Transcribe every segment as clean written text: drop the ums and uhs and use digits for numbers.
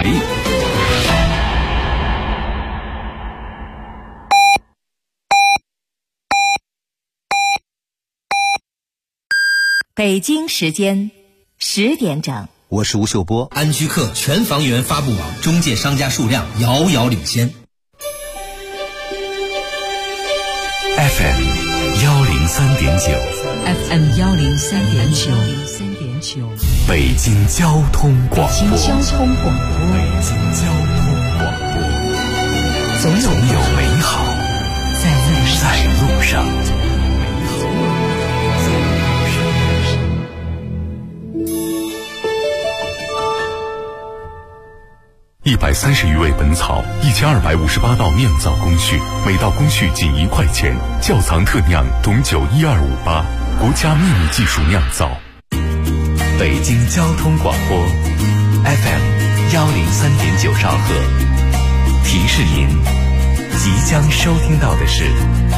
北京时间10点整， 我是吴秀波。 安居客全房源发布网中介商家数量遥遥领先。 FM 103.9 FM 103.9， 北京交通广播。 北京交通广播，总有美好在路上。130余味本草，1258道酿造工序，每道工序仅1块钱。窖藏特酿董酒12588，国家秘密技术酿造。北京交通广播 FM 103.9兆赫，提示您即将收听到的是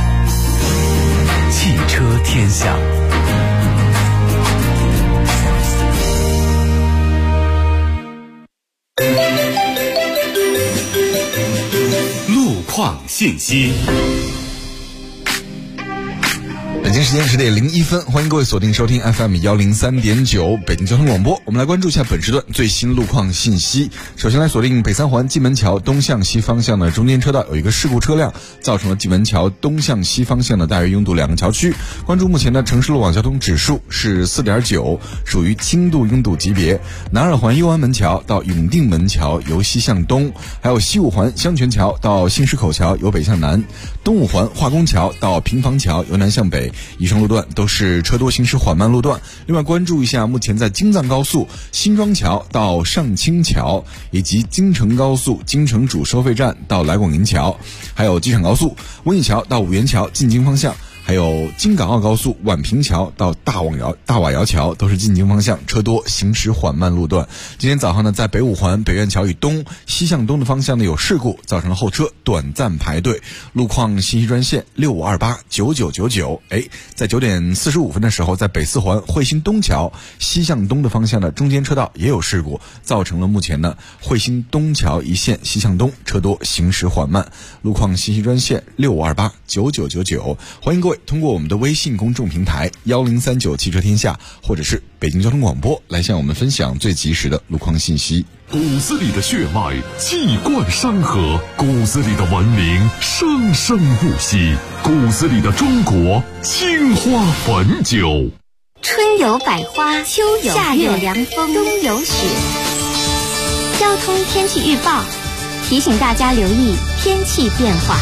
汽车天下。路况信息。 北京时间10点01分，欢迎各位锁定收听 FM 103.9北京交通广播。我们来关注一下本时段最新路况信息。首先来锁定北三环蓟门桥东向西方向的中间车道有一个事故车辆，造成了蓟门桥东向西方向的大约拥堵2个桥区。关注目前的城市路网交通指数是 4.9， 属于轻度拥堵级别。南二环右安门桥到永定门桥由西向东，还有西五环香泉桥到新石口桥由北向南，东五环化工桥到平房桥由南向北。以上路段都是车多行驶缓慢路段。另外关注一下目前在京藏高速新庄桥到上清桥，以及京承高速京承主收费站到来广营桥，还有机场高速温榆桥到五原桥进京方向，还有京港澳高速宛平桥到大瓦窑桥都是进京方向，车多行驶缓慢路段。今天早上呢，在北五环北苑桥以东西向东的方向呢有事故，造成了后车短暂排队。路况信息专线65289999。在9点45分的时候，在北四环汇鑫东桥西向东的方向的中间车道也有事故，造成了目前呢汇鑫东桥一线西向东车多行驶缓慢。路况信息专线65289999。欢迎各位通过我们的微信公众平台1039汽车天下，或者是北京交通广播来向我们分享最及时的路况信息。 骨子里的血脉气贯山河，骨子里的文明生生不息，骨子里的中国青花汾酒。 春有百花，秋有夏有凉风，冬有雪。交通天气预报提醒大家留意天气变化。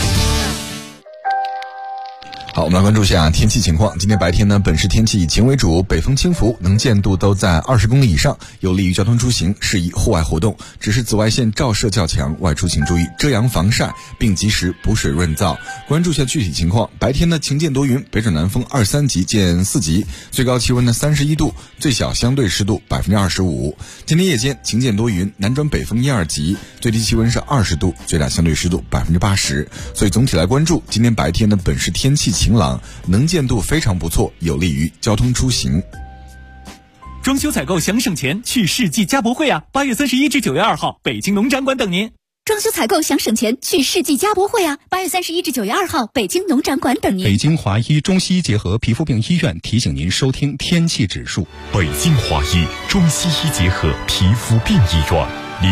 好，我们来关注一下天气情况。今天白天呢，本市天气以晴为主，北风轻拂，能见度都在20公里以上，有利于交通出行，适宜户外活动。只是紫外线照射较强，外出请注意遮阳防晒，并及时补水润燥。关注一下具体情况。白天呢，晴见多云，北转南风2、3级见4级，最高气温呢31度，最小相对湿度25%。今天夜间晴见多云，南转北风1、2级，最低气温是20度，最大相对湿度80%。所以总体来关注，今天白天的本市天气晴朗，能见度非常不错，有利于交通出行。 装修采购想省钱，去世纪家博会啊！8月31至9月2号，北京农展馆等您。 装修采购想省钱，去世纪家博会啊！8月31至9月2号，北京农展馆等您。 北京华医中西医结合皮肤病医院提醒您收听天气指数。 北京华医中西医结合皮肤病医院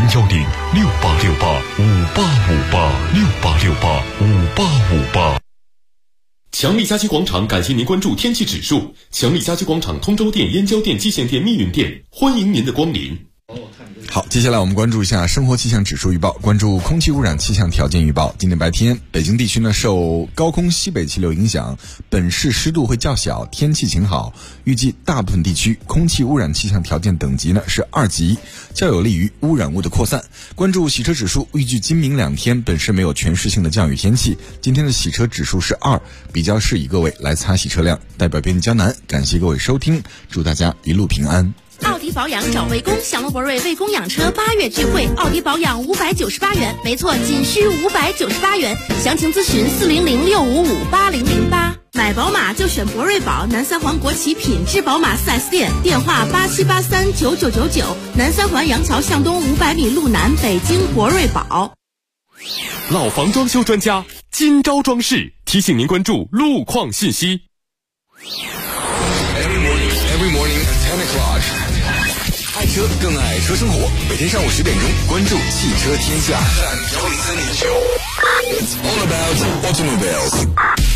，01068685858，68685858。强力家居广场感谢您关注天气指数。强力家居广场通州店、燕郊店、蓟县店、密云店，欢迎您的光临。 好，接下来我们关注一下生活气象指数预报，关注空气污染气象条件预报。今天白天，北京地区呢受高空西北气流影响，本市湿度会较小，天气晴好。预计大部分地区空气污染气象条件等级呢是2级，较有利于污染物的扩散。关注洗车指数，预计今明2天本市没有全市性的降雨天气。今天的洗车指数是2，比较适宜各位来擦洗车辆。代表编辑江南，感谢各位收听，祝大家一路平安。 奥迪保养找魏工，享乐博瑞魏工养车8月聚会，奥迪保养598元，没错，仅需598元。详情咨询400655808。 买宝马就选博瑞宝，南三环国企品质宝马 4S 店，电话87839999，南三环杨桥向东500米路南，北京博瑞宝。 老房装修专家金招装饰提醒您关注路况信息。 Every morning at 10 o'clock， 爱车更爱车生活，每天上午10点钟关注汽车天下103.9 It's all about automobiles。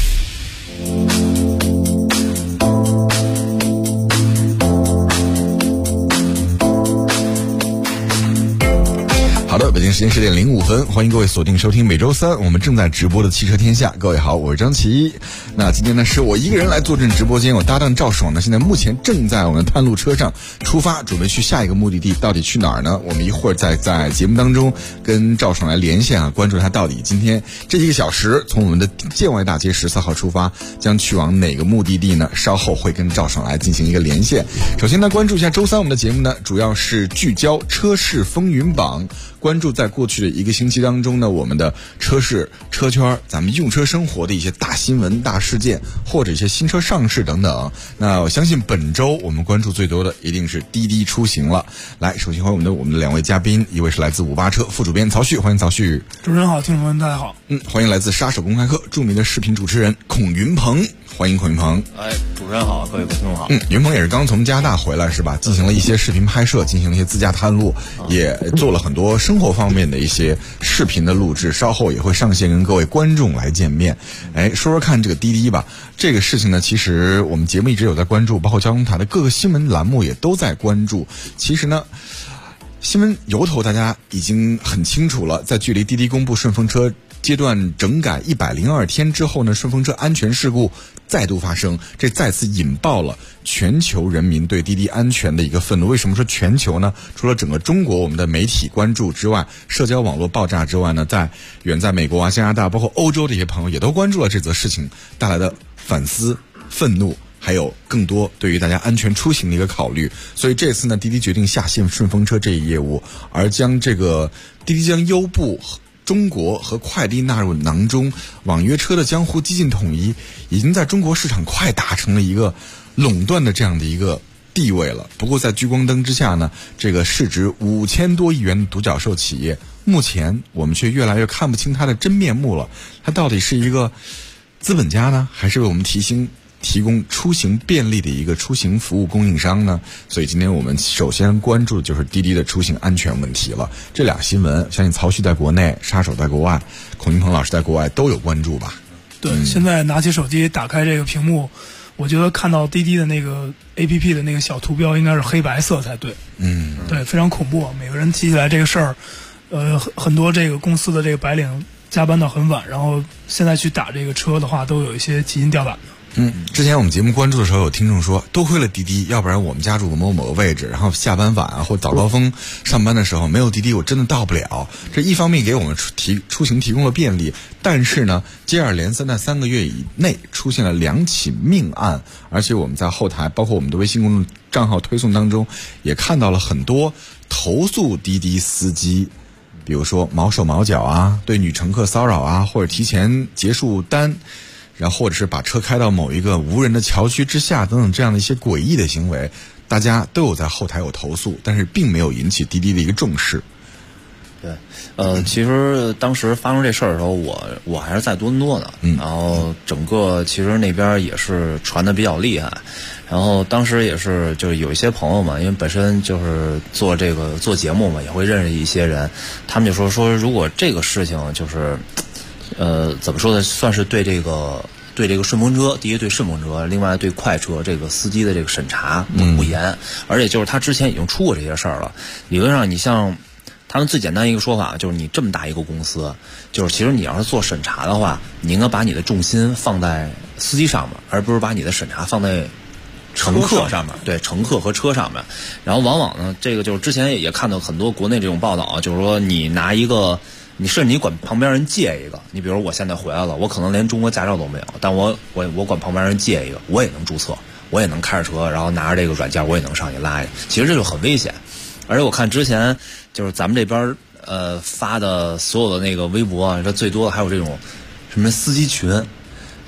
好的，北京时间10点05分，欢迎各位锁定收听每周三我们正在直播的汽车天下。各位好，我是张琪。那今天呢是我一个人来坐镇直播间，我搭档赵爽呢现在目前正在我们的探路车上出发，准备去下一个目的地，到底去哪儿呢？我们一会儿在节目当中跟赵爽来连线啊，关注他到底今天这1个小时从我们的建外大街14号出发，将去往哪个目的地呢？稍后会跟赵爽来进行一个连线。首先呢，关注一下周三我们的节目呢，主要是聚焦车市风云榜。关注在过去的1个星期当中呢，我们的车市车圈咱们用车生活的一些大新闻大事件，或者一些新车上市等等。那我相信本周我们关注最多的一定是滴滴出行了。来，首先欢迎我们的2位嘉宾，一位是来自58车副主编曹旭，欢迎曹旭。 主持人好，听众们大家好。 欢迎来自杀手公开课著名的视频主持人孔云鹏，欢迎孔云鹏。 主持人好，各位听众好。 云鹏也是刚从加拿大回来是吧？进行了一些视频拍摄，进行了一些自驾探路，也做了很多生活方面的一些视频的录制，稍后也会上线跟各位观众来见面。说说看这个滴滴吧。这个事情呢，其实我们节目一直有在关注，包括交通台的各个新闻栏目也都在关注。其实呢，新闻由头大家已经很清楚了，在距离滴滴公布顺风车阶段整改102天之后呢，顺风车安全事故再度发生，这再次引爆了全球人民对滴滴安全的一个愤怒。为什么说全球呢？除了整个中国我们的媒体关注之外，社交网络爆炸之外呢，远在美国啊、加拿大，包括欧洲这些朋友也都关注了这则事情带来的反思、愤怒，还有更多对于大家安全出行的一个考虑。所以这次呢，滴滴决定下线顺风车这一业务，而将这个滴滴将优步、中国和快滴纳入囊中，网约车的江湖激进统一已经在中国市场快达成了一个垄断的这样的一个地位了。不过在聚光灯之下呢，这个市值5000多亿元的独角兽企业，目前我们却越来越看不清它的真面目了。它到底是一个资本家呢，还是为我们提供出行便利的一个出行服务供应商呢？所以今天我们首先关注的就是滴滴的出行安全问题了。这俩新闻相信曹旭在国内，杀手在国外，孔云鹏老师在国外都有关注吧？ 对，现在拿起手机打开这个屏幕，我觉得看到滴滴的那个 APP 的那个小图标应该是黑白色才对。对，非常恐怖。每个人提起来这个事儿，很多这个公司的这个白领加班到很晚，然后现在去打这个车的话，都有一些提心吊胆的。 之前我们节目关注的时候，有听众说多亏了滴滴，要不然我们家住个某个位置，然后下班晚啊或早高峰上班的时候没有滴滴，我真的到不了。这一方面给我们出行提供了便利，但是呢，接二连三在3个月以内出现了2起命案，而且我们在后台包括我们的微信公众账号推送当中也看到了很多投诉滴滴司机，比如说毛手毛脚啊，对女乘客骚扰啊，或者提前结束单，然后或者是把车开到某一个无人的桥区之下等等这样的一些诡异的行为，大家都有在后台有投诉，但是并没有引起滴滴的一个重视。 对，其实当时发生这事儿的时候，我还是在多伦多呢，然后整个其实那边也是传的比较厉害，然后当时也是就是有一些朋友嘛，因为本身就是做节目嘛，也会认识一些人，他们就说如果这个事情就是怎么说呢，算是对这个顺风车，第一对顺风车，另外对快车这个司机的这个审查不严，而且就是他之前已经出过这些事儿了。理论上你像他们最简单一个说法就是你这么大一个公司，就是其实你要是做审查的话，你应该把你的重心放在司机上面，而不是把你的审查放在乘客上面，对，乘客和车上面。然后往往呢，这个就是之前也看到很多国内这种报道啊，就是说你拿一个，你甚至你管旁边人借一个，你比如我现在回来了，我可能连中国驾照都没有，但我管旁边人借一个，我也能注册，我也能开着车，然后拿着这个软件，我也能上去拉去。其实这就很危险。而且我看之前就是咱们这边发的所有的那个微博啊，这最多的还有这种什么司机群，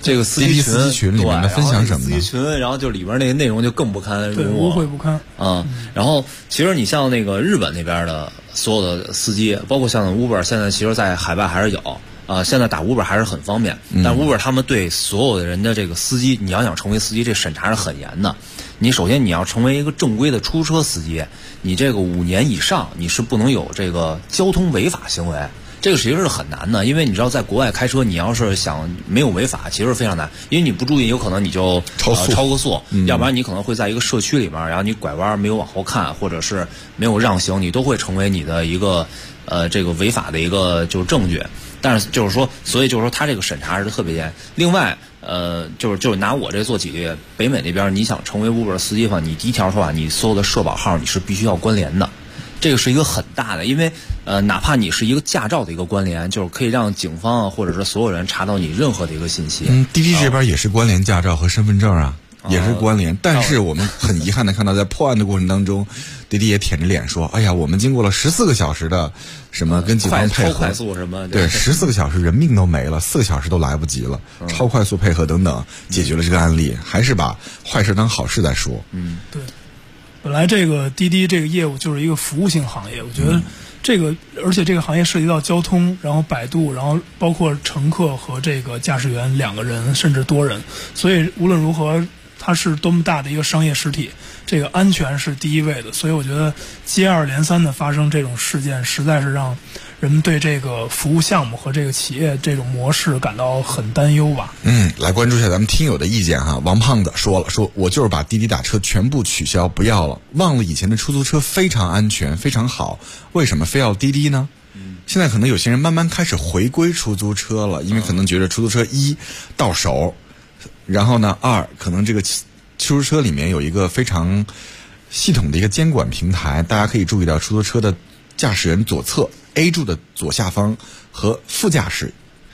这个司机群里面的分享什么呢？ 司机群，然后就里边那个内容就更不堪入目， 污秽不堪啊。然后其实你像那个日本那边的所有的司机，包括像 Uber， 现在其实在海外还是有。现在打 Uber 还是很方便，但 Uber 他们对所有的人的这个司机，你要想成为司机，这审查是很严的。你首先你要成为一个正规的出租车司机，你这个5年以上你是不能有这个交通违法行为。这个其实是很难的，因为你知道在国外开车，你要是想没有违法，其实非常难，因为你不注意，有可能你就超个速，要不然你可能会在一个社区里面，然后你拐弯没有往后看，或者是没有让行，你都会成为你的一个这个违法的一个就是证据。但是就是说，所以就是说，他这个审查是特别严。另外，就是拿我这做举例，北美那边你想成为 Uber 司机的话，你第一条说你所有的社保号你是必须要关联的。这个是一个很大的，因为哪怕你是一个驾照的一个关联，就是可以让警方或者是所有人查到你任何的一个信息。 滴滴这边也是关联驾照和身份证啊，也是关联。但是我们很遗憾的看到，在破案的过程当中，滴滴也舔着脸说：“哎呀，我们经过了14个小时的什么跟警方配合， 超快速什么， 对，14个小时人命都没了，4个小时都来不及了，超快速配合等等，解决了这个案例，还是把坏事当好事在说。” 对。本来这个滴滴这个业务就是一个服务性行业，我觉得这个，而且这个行业涉及到交通，然后摆渡，然后包括乘客和这个驾驶员2个人甚至多人，所以无论如何，它是多么大的一个商业实体，这个安全是第一位的。所以我觉得接二连三的发生这种事件，实在是让人们对这个服务项目和这个企业这种模式感到很担忧吧。 来关注一下咱们听友的意见哈。王胖子说我就是把滴滴打车全部取消不要了，忘了以前的出租车非常安全非常好，为什么非要滴滴呢？现在可能有些人慢慢开始回归出租车了，因为可能觉得出租车1到手，然后呢2可能这个出租车里面有一个非常系统的一个监管平台，大家可以注意到出租车的驾驶人左侧 A 柱的左下方和副驾驶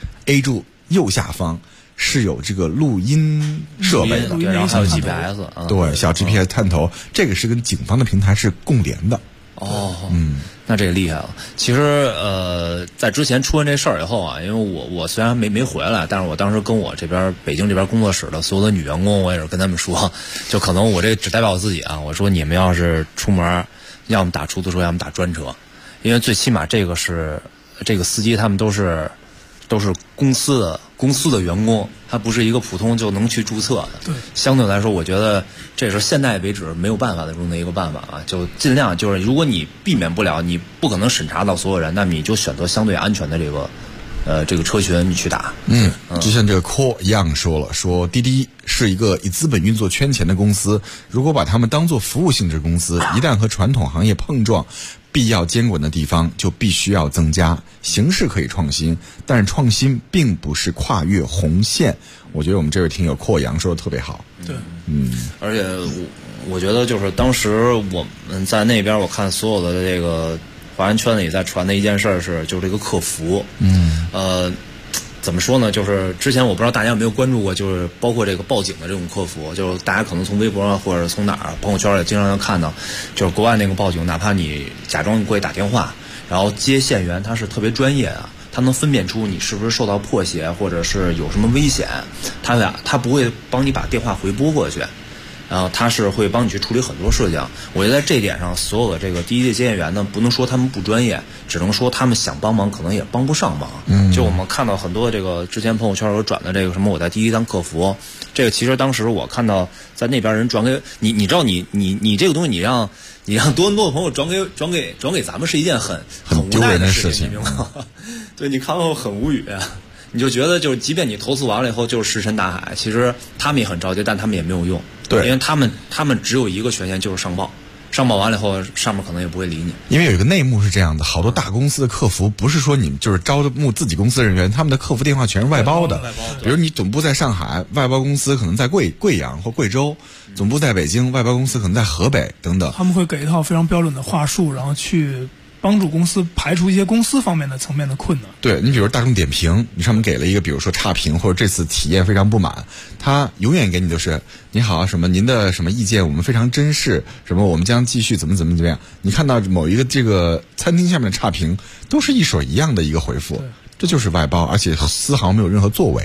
A 柱右下方是有这个录音设备的， 然后还有 GPS， 对，小 GPS 探头，这个是跟警方的平台是共联的。 那这个厉害了。其实在之前出完这事儿以后啊，因为我虽然没回来，但是我当时跟我这边北京这边工作室的所有的女员工，我也是跟他们说，就可能我这只代表我自己啊，我说你们要是出门，要么打出租车，要么打专车，因为最起码这个是这个司机他们都是公司的员工，他不是一个普通就能去注册的。 对， 相对来说，我觉得这是现在为止没有办法的中的一个办法啊，就尽量就是，如果你避免不了，你不可能审查到所有人，那么你就选择相对安全的这个车群你去打。 就像这个 Core 一样说滴滴是一个以资本运作圈钱的公司，如果把他们当作服务性质公司，一旦和传统行业碰撞，必要监管的地方就必须要增加，形式可以创新，但是创新并不是跨越红线。我觉得我们这位听友阔阳说的特别好。 对， 而且我觉得就是当时我们在那边，我看所有的这个华人圈子也在传的一件事是，就是这个客服，怎么说呢？就是之前我不知道大家有没有关注过，就是包括这个报警的这种客服，就是大家可能从微博上或者从哪儿朋友圈也经常能看到，就是国外那个报警，哪怕你假装过去打电话，然后接线员他是特别专业的，他能分辨出你是不是受到迫胁或者是有什么危险，他不会帮你把电话回拨过去。然后他是会帮你去处理很多事情。我觉得在这一点上，所有的这个滴滴的接线员呢，不能说他们不专业，只能说他们想帮忙，可能也帮不上忙。就我们看到很多这个之前朋友圈有转的这个什么，我在滴滴当客服，这个其实当时我看到在那边人转给你知道你这个东西，你让多伦多的朋友转给咱们是一件很无奈的事情，你明白吗？对，你看后很无语。你就觉得就是，即便你投诉完了以后就是石沉大海，其实他们也很着急，但他们也没有用。 对， 因为他们只有一个权限，就是上报。上报完了以后，上面可能也不会理你。 因为有一个内幕是这样的，好多大公司的客服不是说你们就是招募自己公司人员，他们的客服电话全是外包的。比如你总部在上海，外包公司可能在贵阳或贵州，总部在北京，外包公司可能在河北等等。 他们会给一套非常标准的话术，然后去帮助公司排除一些公司方面的层面的困难。 对，你比如大众点评，你上面给了一个比如说差评或者这次体验非常不满，他永远给你就是你好什么您的什么意见我们非常珍视，什么我们将继续怎么样。你看到某一个这个餐厅下面的差评都是一水一样的一个回复，这就是外包，而且丝毫没有任何作为。 对，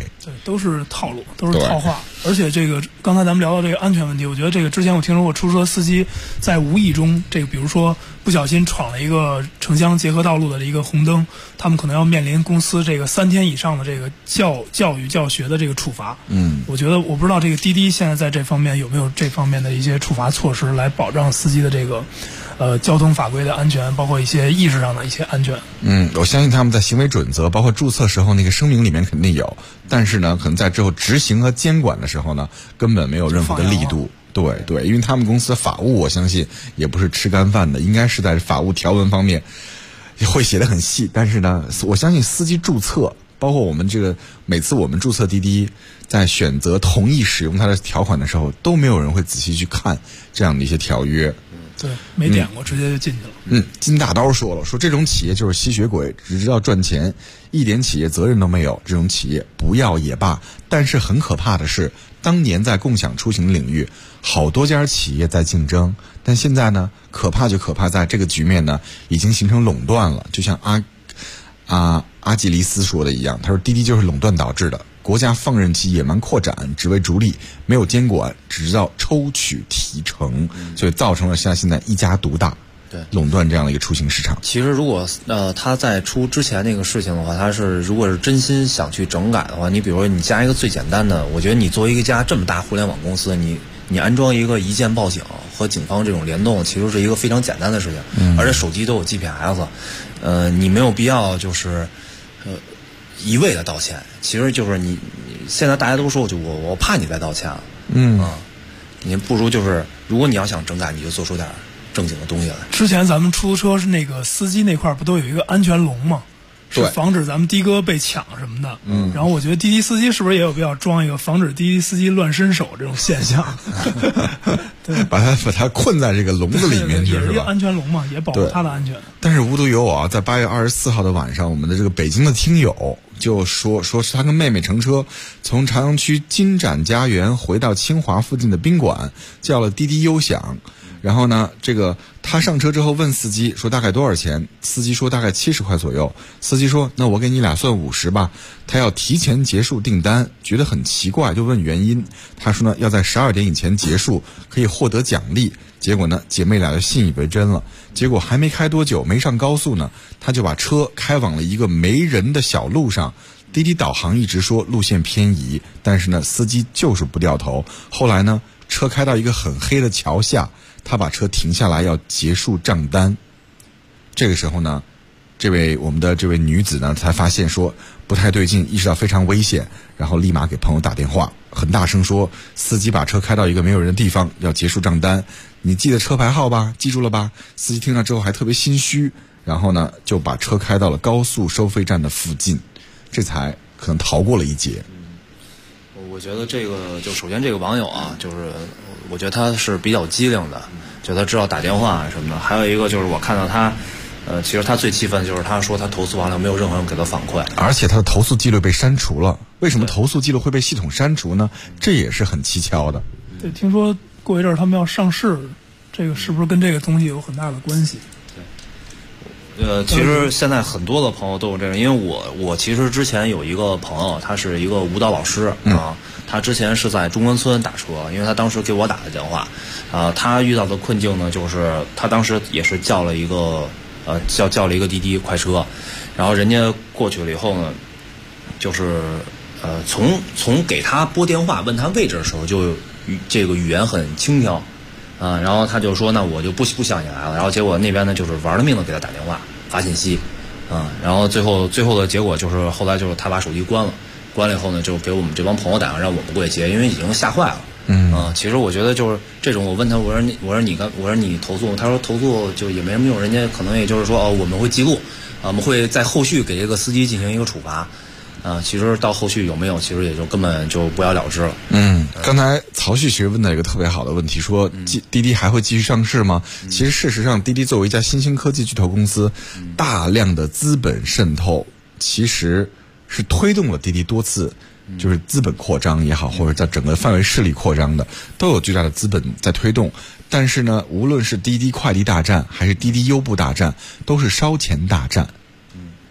都是套路，都是套话。而且这个刚才咱们聊到这个安全问题，我觉得这个之前我听说过出租车司机在无意中，这个比如说不小心闯了一个城乡结合道路的一个红灯，他们可能要面临公司这个3天以上的这个教育教学的这个处罚。我觉得我不知道这个滴滴现在在这方面有没有这方面的一些处罚措施来保障司机的这个交通法规的安全，包括一些意识上的一些安全。 我相信他们在行为准则包括注册时候那个声明里面肯定有，但是呢可能在之后执行和监管的时候呢根本没有任何的力度。对，因为他们公司的法务我相信也不是吃干饭的，应该是在法务条文方面会写得很细，但是呢我相信司机注册包括我们这个每次我们注册滴滴在选择同意使用它的条款的时候都没有人会仔细去看这样的一些条约。 对，没点过，直接就进去了。 金大刀说这种企业就是吸血鬼，只知道赚钱，一点企业责任都没有，这种企业不要也罢。但是很可怕的是，当年在共享出行领域，好多家企业在竞争，但现在呢，可怕就可怕在这个局面呢，已经形成垄断了。就像阿基里斯说的一样，他说滴滴就是垄断导致的。国家放任其野蛮扩展，只为逐利，没有监管，只知道抽取提成，所以造成了像现在一家独大，垄断这样的一个出行市场。 其实如果他在出之前那个事情的话，如果是真心想去整改的话，你比如说你加一个最简单的，我觉得你作为一家这么大互联网公司，你安装一个一键报警和警方这种联动，其实是一个非常简单的事情，而且手机都有 GPS，你没有必要就是一味的道歉，其实就是你现在大家都说我怕你再道歉了，你不如就是如果你要想整改，你就做出点正经的东西来。 之前咱们出租车是那个司机那块不都有一个安全笼吗？是防止咱们的哥被抢什么的。然后我觉得滴滴司机是不是也有必要装一个防止滴滴司机乱伸手这种现象？对， 把他困在这个笼子里面去， 也是一个安全笼嘛，也保护他的安全。 但是无独有偶在8月24号的晚上，我们的这个北京的听友就说是他跟妹妹乘车从朝阳区金展家园回到清华附近的宾馆，叫了滴滴优享。然后呢，这个他上车之后问司机说大概多少钱，司机说大概70块左右。司机说那我给你俩算50吧。他要提前结束订单，觉得很奇怪，就问原因。他说呢要在12点以前结束，可以获得奖励。结果呢姐妹俩就信以为真了。结果还没开多久，没上高速呢，他就把车开往了一个没人的小路上。滴滴导航一直说路线偏移，但是呢司机就是不掉头。后来呢车开到一个很黑的桥下，他把车停下来要结束账单。这个时候呢，我们的这位女子呢才发现说不太对劲，意识到非常危险，然后立马给朋友打电话，很大声说司机把车开到一个没有人的地方要结束账单，你记得车牌号吧，记住了吧？司机听了之后还特别心虚，然后呢就把车开到了高速收费站的附近，这才可能逃过了一劫。 我觉得这个就首先这个网友就是我觉得他是比较机灵的，就他知道打电话什么的。还有一个就是我看到他其实他最气愤的就是他说他投诉完了没有任何人给他反馈， 而且他的投诉记录被删除了。为什么投诉记录会被系统删除呢？这也是很蹊跷的。 对，听说过一阵儿他们要上市，这个是不是跟这个东西有很大的关系？ 其实现在很多的朋友都有这个，因为我其实之前有一个朋友，他是一个舞蹈老师他之前是在中关村打车，因为他当时给我打的电话，他遇到的困境呢，就是他当时也是叫了一个叫了一个滴滴快车，然后人家过去了以后呢，就是从给他拨电话问他位置的时候，就这个语言很轻佻。然后他就说那我就不想你来了，然后结果那边呢就是玩了命的给他打电话发信息，然后最后的结果就是后来就是他把手机关了以后呢，就给我们这帮朋友打电话让我们过去接，因为已经吓坏了。其实我觉得就是这种，我问他我说你投诉，他说投诉就也没什么用，人家可能也就是说我们会记录，我们会在后续给这个司机进行一个处罚。其实到后续有没有，其实也就根本就不了了之了。 刚才曹旭其实问到一个特别好的问题，说滴滴还会继续上市吗？其实事实上，滴滴作为一家新兴科技巨头公司，大量的资本渗透，其实是推动了滴滴多次就是资本扩张也好，或者在整个范围势力扩张的，都有巨大的资本在推动。但是呢，无论是滴滴快递大战还是滴滴优步大战，都是烧钱大战。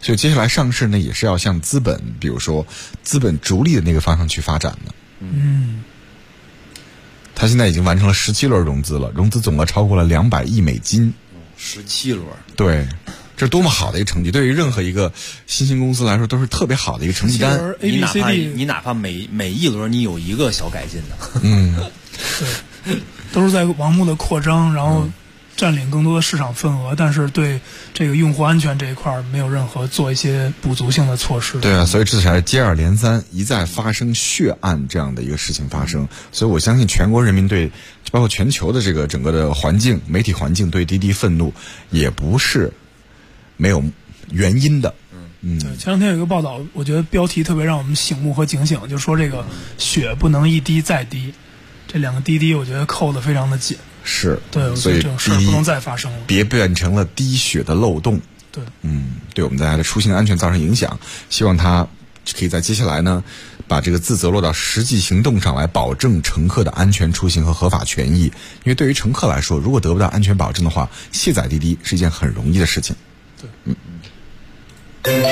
所以接下来上市呢，也是要向资本，比如说资本逐利的那个方向去发展的。它现在已经完成了17轮融资了，融资总额超过了200亿美金。 17轮， 对，这是多么好的一个成绩！对于任何一个新兴公司来说，都是特别好的一个成绩单。 你哪怕每一轮你有一个小改进的， 对，都是在盲目的扩张，然后占领更多的市场份额，但是对这个用户安全这一块没有任何做一些补足性的措施。 对啊，所以这才是接二连三一再发生血案这样的一个事情发生。所以我相信全国人民对，包括全球的这个整个的环境、媒体环境对滴滴愤怒，也不是没有原因的。 对，前两天有一个报道，我觉得标题特别让我们醒目和警醒，就说这个血不能一滴再滴，这两个滴滴我觉得扣得非常的紧。 是， 对，所以这种事不能再发生了， 别变成了滴血的漏洞。 对， 对我们大家的出行安全造成影响。希望他可以在接下来呢，把这个自责落到实际行动上来，保证乘客的安全出行和合法权益。因为对于乘客来说，如果得不到安全保证的话，卸载滴滴是一件很容易的事情。 对，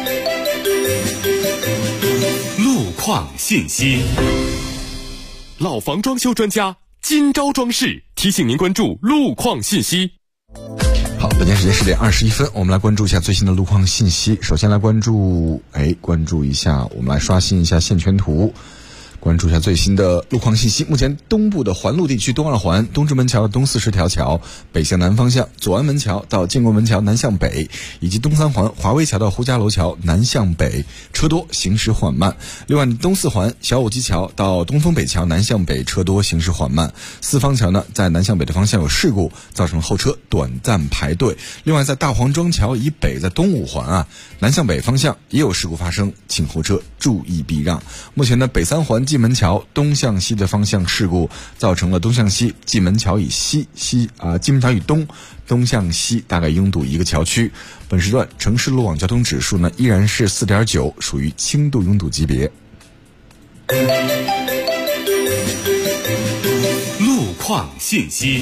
路况信息，老房装修专家金招装饰提醒您关注路况信息。 好，本间时间10点21分，我们来关注一下最新的路况信息。首先来关注一下，我们来刷新一下线圈图，关注一下最新的路况信息。目前东部的环路地区，东二环东直门桥东40条桥北向南方向，左安门桥到建国门桥南向北，以及东三环华威桥到呼家楼桥南向北车多，行驶缓慢。另外东四环小武基桥到东风北桥南向北车多，行驶缓慢。四方桥呢，在南向北的方向有事故，造成后车短暂排队。另外在大黄庄桥以北，在东五环南向北方向也有事故发生，请后车注意避让。目前呢，北三环蓟门桥东向西的方向事故，造成了东向西蓟门桥以蓟门桥以东向西大概拥堵一个桥区。本时段城市路网交通指数呢依然是4.9，属于轻度拥堵级别。 路况信息。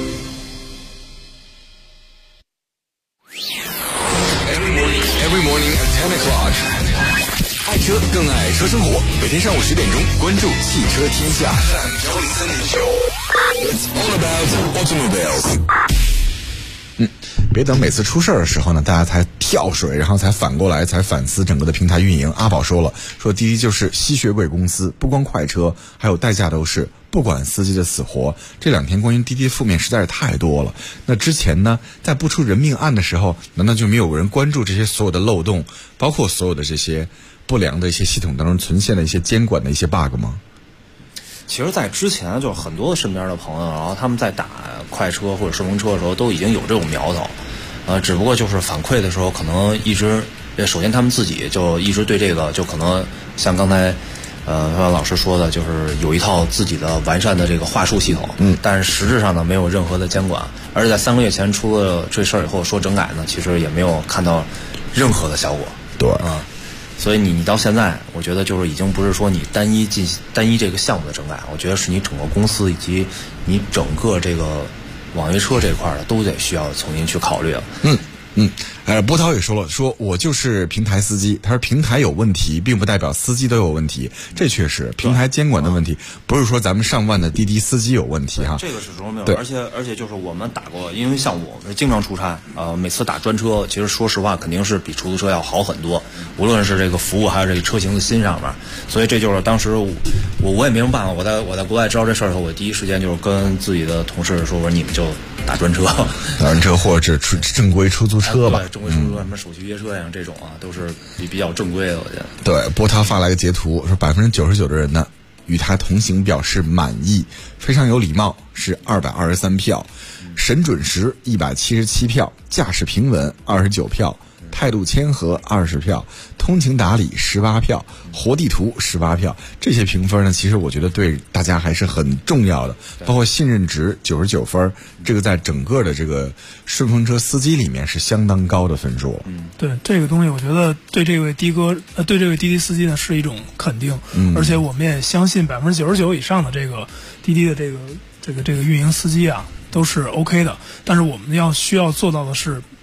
Every morning at 10 o'clock， 爱车更爱车生活。每天上午10点钟，关注汽车天下。It's all about automobiles。别等每次出事儿的时候呢，大家才跳水，然后才反过来才反思整个的平台运营。阿宝说滴滴就是吸血鬼公司，不光快车，还有代驾都是，不管司机的死活。这2天关于滴滴负面实在是太多了。那之前呢，在不出人命案的时候，难道就没有人关注这些所有的漏洞，包括所有的这些不良的一些系统当中存现的一些监管的一些 bug 吗？ 其实在之前就是很多身边的朋友，然后他们在打快车或者顺风车的时候都已经有这种苗头，只不过就是反馈的时候可能一直，首先他们自己就一直对这个就可能像刚才老师说的，就是有一套自己的完善的这个话术系统，但是实质上呢没有任何的监管，而且在3个月前出了这事儿以后说整改呢，其实也没有看到任何的效果。 对所以你到现在，我觉得就是已经不是说你单一这个项目的整改，我觉得是你整个公司以及你整个这个网约车这块的都得需要重新去考虑了。 波涛也说了，说我就是平台司机，他说平台有问题并不代表司机都有问题，这确实平台监管的问题，不是说咱们上万的滴滴司机有问题哈。 这个是中没有，而且就是我们打过，因为像我是经常出差，每次打专车，其实说实话肯定是比出租车要好很多，无论是这个服务还是这个车型的新上面，所以这就是当时我也没什么办法，我在国外知道这事儿以后，我第一时间就是跟自己的同事说，我说你们就打专车或者是正规出租车吧， 正规出租车什么手续约车呀这种都是比较正规的，我觉得。 对，波涛发来个截图说99%的人呢与他同行表示满意，非常有礼貌是223票，审准时177票，驾驶平稳29票，态度谦和20票，通情达理18票，活地图18票。这些评分呢，其实我觉得对大家还是很重要的，包括信任值99分，这个在整个的这个顺风车司机里面是相当高的分数。 对这个东西，我觉得对这位的哥，对这位滴滴司机呢是一种肯定，而且我们也相信99%以上的这个滴滴的这个运营司机都是 OK 的。但是我们需要做到的是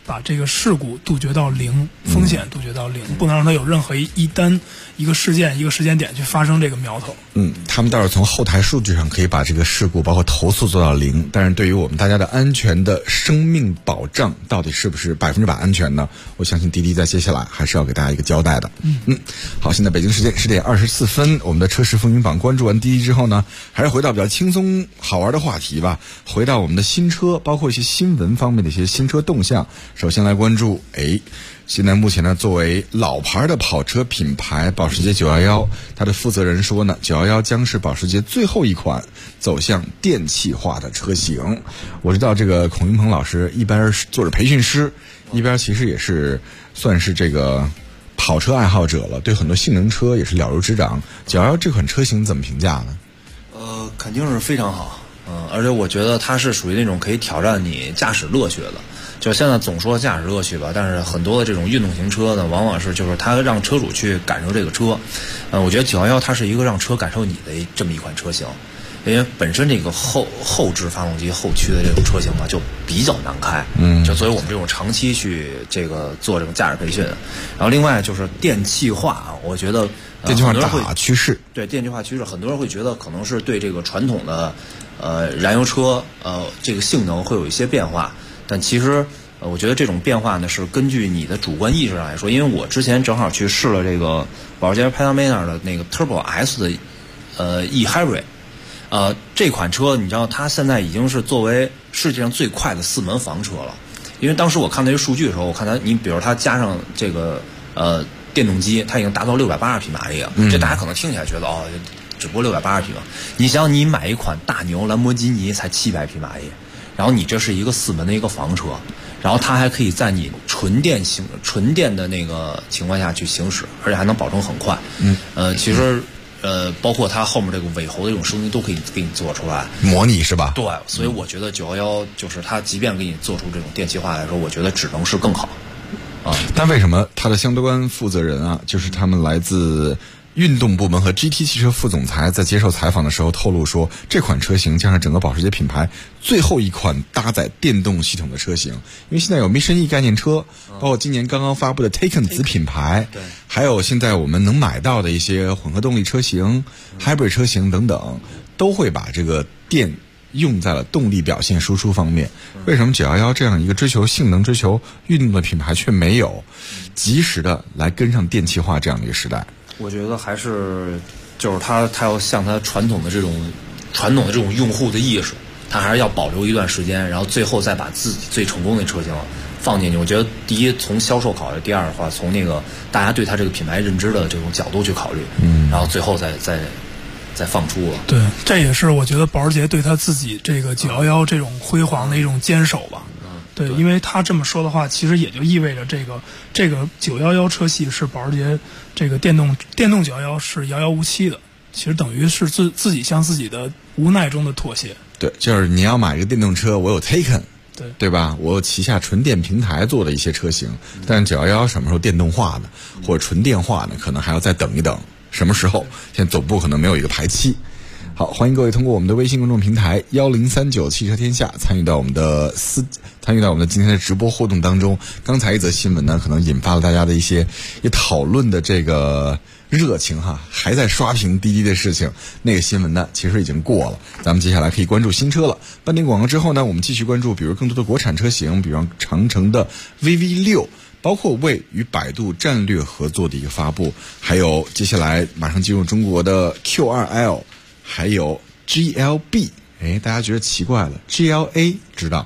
把这个事故杜绝到零，风险杜绝到零，不能让它有任何一个事件一个时间点去发生这个苗头。 他们倒是从后台数据上可以把这个事故包括投诉做到零，但是对于我们大家的安全的生命保障到底是不是100%安全呢？我相信滴滴在接下来还是要给大家一个交代的。好，现在北京时间10点24分，我们的车市风云榜关注完滴滴之后呢，还是回到比较轻松好玩的话题吧，回到我们的新车，包括一些新闻方面的一些新车动向。首先来关注，现在目前呢，作为老牌的跑车品牌保时捷911，它的负责人说呢，911将是保时捷最后一款走向电气化的车型。我知道这个孔云鹏老师一边做着培训师，一边其实也是算是这个跑车爱好者了，对很多性能车也是了如指掌。911这款车型怎么评价呢？ 肯定是非常好，而且我觉得它是属于那种可以挑战你驾驶乐趣的。就现在总说驾驶乐趣吧，但是很多的这种运动型车呢，往往是就是它让车主去感受这个车。我觉得911它是一个让车感受你的这么一款车型，因为本身这个后置发动机后驱的这种车型吧，就比较难开。就所以我们这种长期去这个做这种驾驶培训。然后另外就是电气化，我觉得电气化大趋势。 对，电气化趋势，很多人会觉得可能是对这个传统的燃油车这个性能会有一些变化。但其实我觉得这种变化呢是根据你的主观意识上来说，因为我之前正好去试了这个保时捷 Panamera 的那个 Turbo S 的e-Hybrid， 这款车你知道它现在已经是作为世界上最快的4门房车了。因为当时我看那些数据的时候，我看它，你比如它加上这个电动机，它已经达到680匹马力了。这大家可能听起来觉得只不过680匹嘛。你想想，你买一款大牛兰博基尼才700匹马力。然后你这是一个4门的一个房车，然后它还可以在你纯电的那个情况下去行驶，而且还能保证很快。其实包括它后面这个尾喉的这种声音都可以给你做出来， 模拟是吧？ 对，所以我觉得911就是它即便给你做出这种电气化来说，我觉得只能是更好。 但为什么它的相关负责人啊，就是他们来自运动部门和 GT 汽车副总裁在接受采访的时候透露说，这款车型将是整个保时捷品牌最后一款搭载电动系统的车型。因为现在有 Mission E 概念车，包括今年刚刚发布的 Taycan 子品牌，还有现在我们能买到的一些混合动力车型、Hybrid 车型等等，都会把这个电用在了动力表现输出方面。为什么911这样一个追求性能、追求运动的品牌却没有及时的来跟上电气化这样的一个时代？ 我觉得还是就是他要像他传统的这种用户的意识，他还是要保留一段时间，然后最后再把自己最成功的车型放进去。我觉得第一从销售考虑，第二的话从那个大家对他这个品牌认知的这种角度去考虑，然后最后再放出了。 对，这也是我觉得保时捷对他自己这个911这种辉煌的一种坚守吧。对，因为他这么说的话，其实也就意味着这个911车系是保时捷这个电动911是遥遥无期的，其实等于是自己向自己的无奈中的妥协。 对，就是你要买一个电动车，我有 Taycan， 对吧？我有旗下纯电平台做的一些车型，但是911什么时候电动化呢，或者纯电化呢？可能还要再等一等，什么时候？现在总部可能没有一个排期。好，欢迎各位通过我们的微信公众平台1039汽车天下参与到我们的今天的直播互动当中。刚才一则新闻呢，可能引发了大家的一些讨论的这个热情哈，还在刷屏滴滴的事情。那个新闻呢，其实已经过了。咱们接下来可以关注新车了。半点广告之后呢，我们继续关注，比如更多的国产车型，比如长城的 VV6。包括为与百度战略合作的一个发布，还有接下来马上进入中国的 Q2L， 还有 GLB。大家觉得奇怪了， GLA 知道，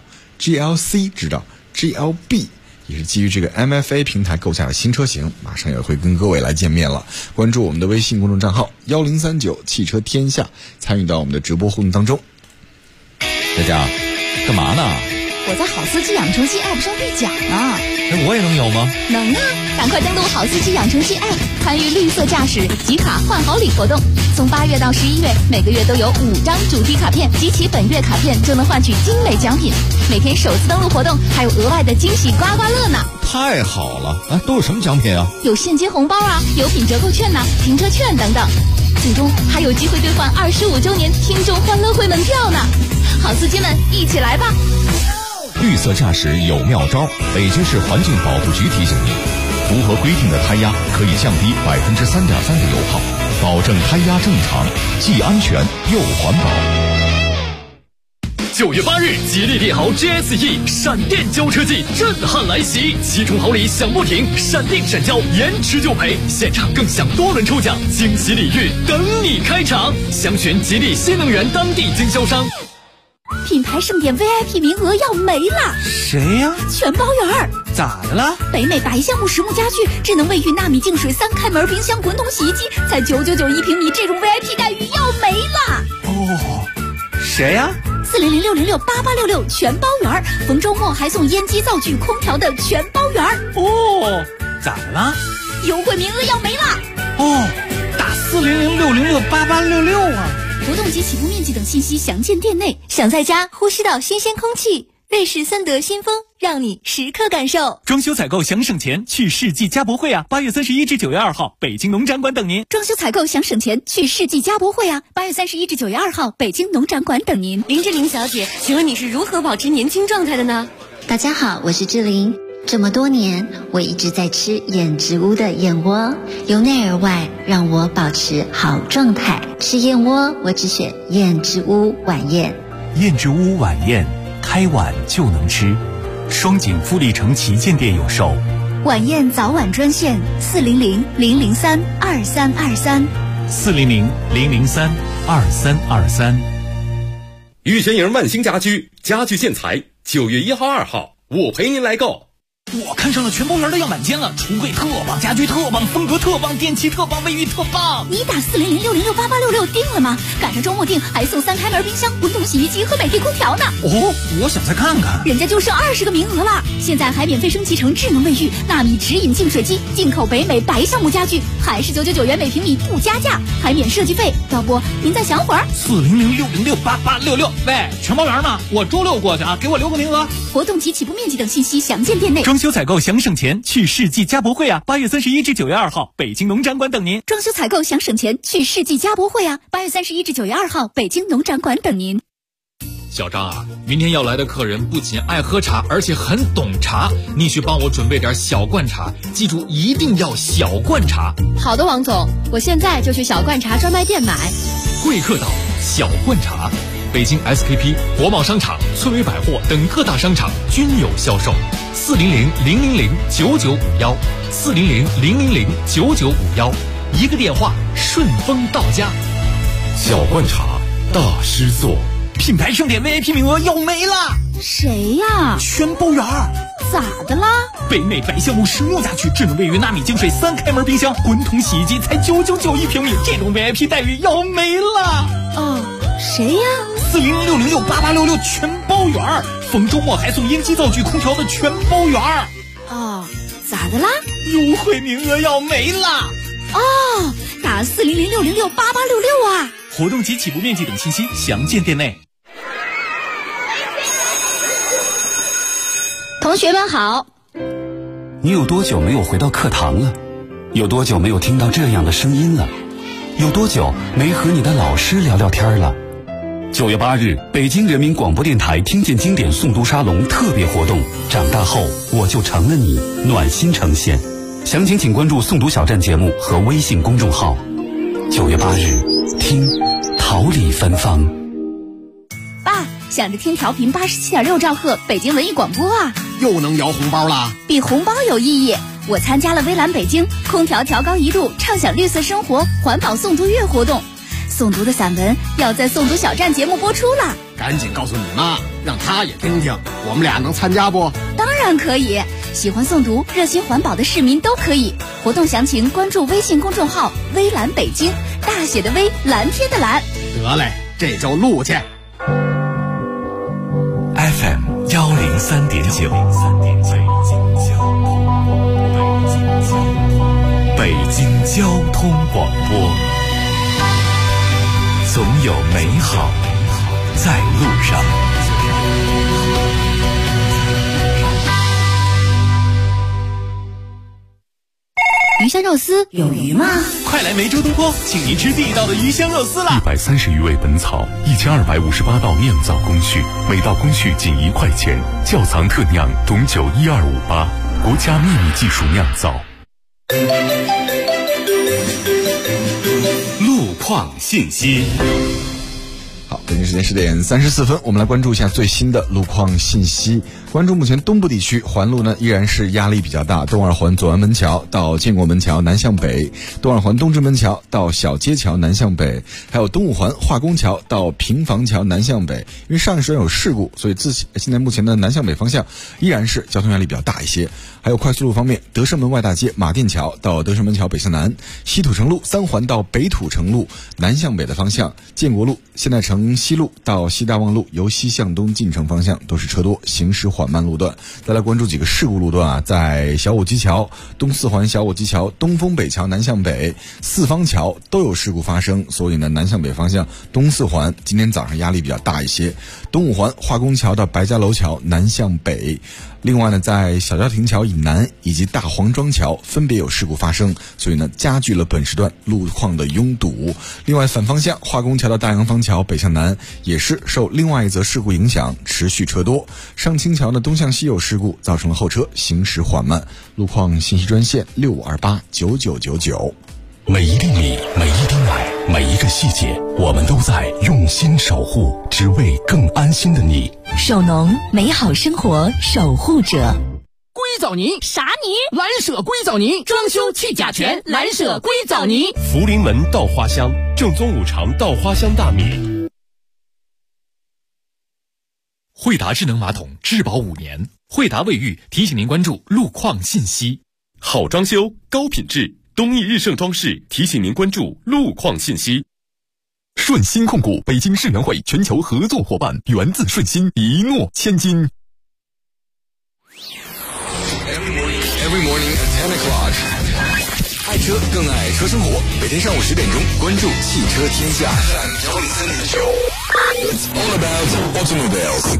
GLC 知道， GLB 也是基于这个 MFA 平台构架的新车型，马上也会跟各位来见面了。关注我们的微信公众账号1039汽车天下，参与到我们的直播互动当中。 佳佳，干嘛呢？ 我在好司机养成系 App 上兑奖呢。 我也能有吗？ 能啊！赶快登录好司机养成系 App， 参与绿色驾驶集卡换好礼活动。从8月到11月，每个月都有5张主题卡片，集齐本月卡片就能换取精美奖品。每天首次登录活动还有额外的惊喜刮刮乐呢！ 太好了！都有什么奖品啊？ 有现金红包啊，油品折扣券呐，停车券等等。最终还有机会兑换25周年听众欢乐会门票呢！好司机们，一起来吧！ 绿色驾驶有妙招。北京市环境保护局提醒您，符合规定的胎压可以降低3.3%的油耗，保证胎压正常，既安全又环保。 9月8日，吉利帝豪 GSE 闪电交车季震撼来袭，7重好礼享不停，闪定闪交，延迟就赔，现场更享多轮抽奖，惊喜礼遇等你开场。详询吉利新能源当地经销商。 品牌盛典 VIP 名额要没了， 谁呀？ 全包圆。 咋的了？ 北美白橡木实木家具、智能卫浴、纳米净水、3开门冰箱、滚筒洗衣机，才999一平米，这种 VIP 待遇要没了。 哦，谁呀 ？400-606-8866全包圆，逢周末还送烟机、灶具、空调的全包圆。 哦，咋的了？ 优惠名额要没了。 哦，打400-606-8866啊！ 活动及起步面积等信息详见店内。 想在家呼吸到新鲜空气，瑞士森德新风让你时刻感受。 装修采购想省钱，去世纪家博会啊！8月31至9月2号，北京农展馆等您。 装修采购想省钱，去世纪家博会啊！8月31至9月2号，北京农展馆等您。 林志玲小姐，请问你是如何保持年轻状态的呢？ 大家好，我是志玲。这么多年，我一直在吃燕之屋的燕窝，由内而外让我保持好状态。吃燕窝，我只选燕之屋晚宴。 燕之屋晚宴，开晚就能吃。双井富力城旗舰店有售。 晚宴早晚专线400-003-2323。 400-003-2323。 玉泉营万兴家居家具建材，9月1号、2号，我陪您来购。 我看上了全包圆的样板间了，橱柜特棒，家居特棒，风格特棒，电器特棒，卫浴特棒。 你打400-606-8866定了吗？赶上周末定还送3开门冰箱、滚筒洗衣机和美的空调呢。 哦，我想再看看。 人家就剩20个名额了，现在还免费升级成智能卫浴、纳米直饮净水机，进口北美白橡木家具，还是999元每平米不加价，还免设计费。要不您再想会儿 ？400-606-8866。喂，全包圆吗？我周6过去啊，给我留个名额。 活动及起步面积等信息详见店内。 装修采购想省钱，去世纪家博会啊！8月31至9月2号，北京农展馆等您。 装修采购想省钱，去世纪家博会啊！8月31至9月2号，北京农展馆等您。 小张啊，明天要来的客人不仅爱喝茶，而且很懂茶，你去帮我准备点小罐茶，记住一定要小罐茶。 好的，王总，我现在就去小罐茶专卖店买。 贵客岛小罐茶，北京 SKP、国贸商场、村委百货等各大商场均有销售。400-000-9951，400-000-9951，一个电话顺丰到家。 小罐茶大师做， 品牌盛典 VIP 名额要没了。 谁呀？ 全包圆。 咋的啦？ 北美白橡木实木家具、智能卫浴、纳米净水、3开门冰箱、滚筒洗衣机才999一平米，这种 VIP 待遇要没了。 哦，谁呀 ？400-606-8866全包圆，逢周末还送烟机、灶具、空调的全包圆。 哦，咋的啦？ 优惠名额要没了。 哦，打400-606-8866啊！ 活动及起步面积等信息详见店内。 同学们好。 你有多久没有回到课堂了？有多久没有听到这样的声音了？有多久没和你的老师聊聊天了？9月8日，北京人民广播电台听见经典诵读沙龙特别活动，长大后我就成了你，暖心呈现。详情请关注诵读小站节目和微信公众号。9月8日，听桃李芬芳。 爸，想着听调频87.6兆赫北京文艺广播啊， 又能摇红包啦！ 比红包有意义。我参加了微蓝北京空调调高1度，畅享绿色生活环保诵读月活动。诵读的散文要在诵读小站节目播出了， 赶紧告诉你妈，让她也听听。我们俩能参加不？ 当然可以，喜欢诵读、热心环保的市民都可以。活动详情关注微信公众号“微蓝北京”，大写的微，蓝天的蓝。 得嘞，这就录去。 FM 103.9，北京交通广播，总有美好在路上。 鱼香肉丝有鱼吗？ 快来梅州东坡，请您吃地道的鱼香肉丝啦 ！130余味本草，1258道酿造工序，每道工序仅1块钱，窖藏特酿董酒12588，国家秘密技术酿造。 路况信息。 好，北京时间10点34分，我们来关注一下最新的路况信息。关注目前东部地区环路呢依然是压力比较大，东二环左安门桥到建国门桥南向北，东二环东直门桥到小街桥南向北，还有东五环化工桥到平房桥南向北。因为上一时段有事故，所以现在目前的南向北方向依然是交通压力比较大一些。还有快速路方面，德胜门外大街马甸桥到德胜门桥北向南，西土城路3环到北土城路南向北的方向，建国路现代城西路到西大望路由西向东进城方向都是车多，行驶缓慢路段。再来关注几个事故路段啊，在小武基桥、东四环小武基桥、东风北桥南向北、四方桥都有事故发生，所以呢南向北方向东四环今天早上压力比较大一些。东五环化工桥到白家楼桥南向北，另外呢在小家亭桥以南以及大黄庄桥分别有事故发生，所以呢加剧了本时段路况的拥堵。另外反方向化工桥到大洋坊桥北向南也是受另外一则事故影响，持续车多。上清桥的东向西有事故，造成了后车行驶缓慢。路况信息专线65289999。 每一粒米，每一滴奶，每一个细节，我们都在用心守护，只为更安心的你。 手农，美好生活守护者。 硅藻泥啥泥？ 蓝舍硅藻泥，装修去甲醛，蓝舍硅藻泥。 福临门稻花香，正宗五常稻花香大米。 惠达智能马桶质保5年，惠达卫浴提醒您关注路况信息。 好装修，高品质，东益日盛装饰提醒您关注路况信息。 顺鑫控股北京世能会全球合作伙伴，源自顺鑫，一诺千金。 Every morning at 10 o'clock， 爱车更爱车生活。每天上午10点钟，关注汽车天下。It's all about automobiles。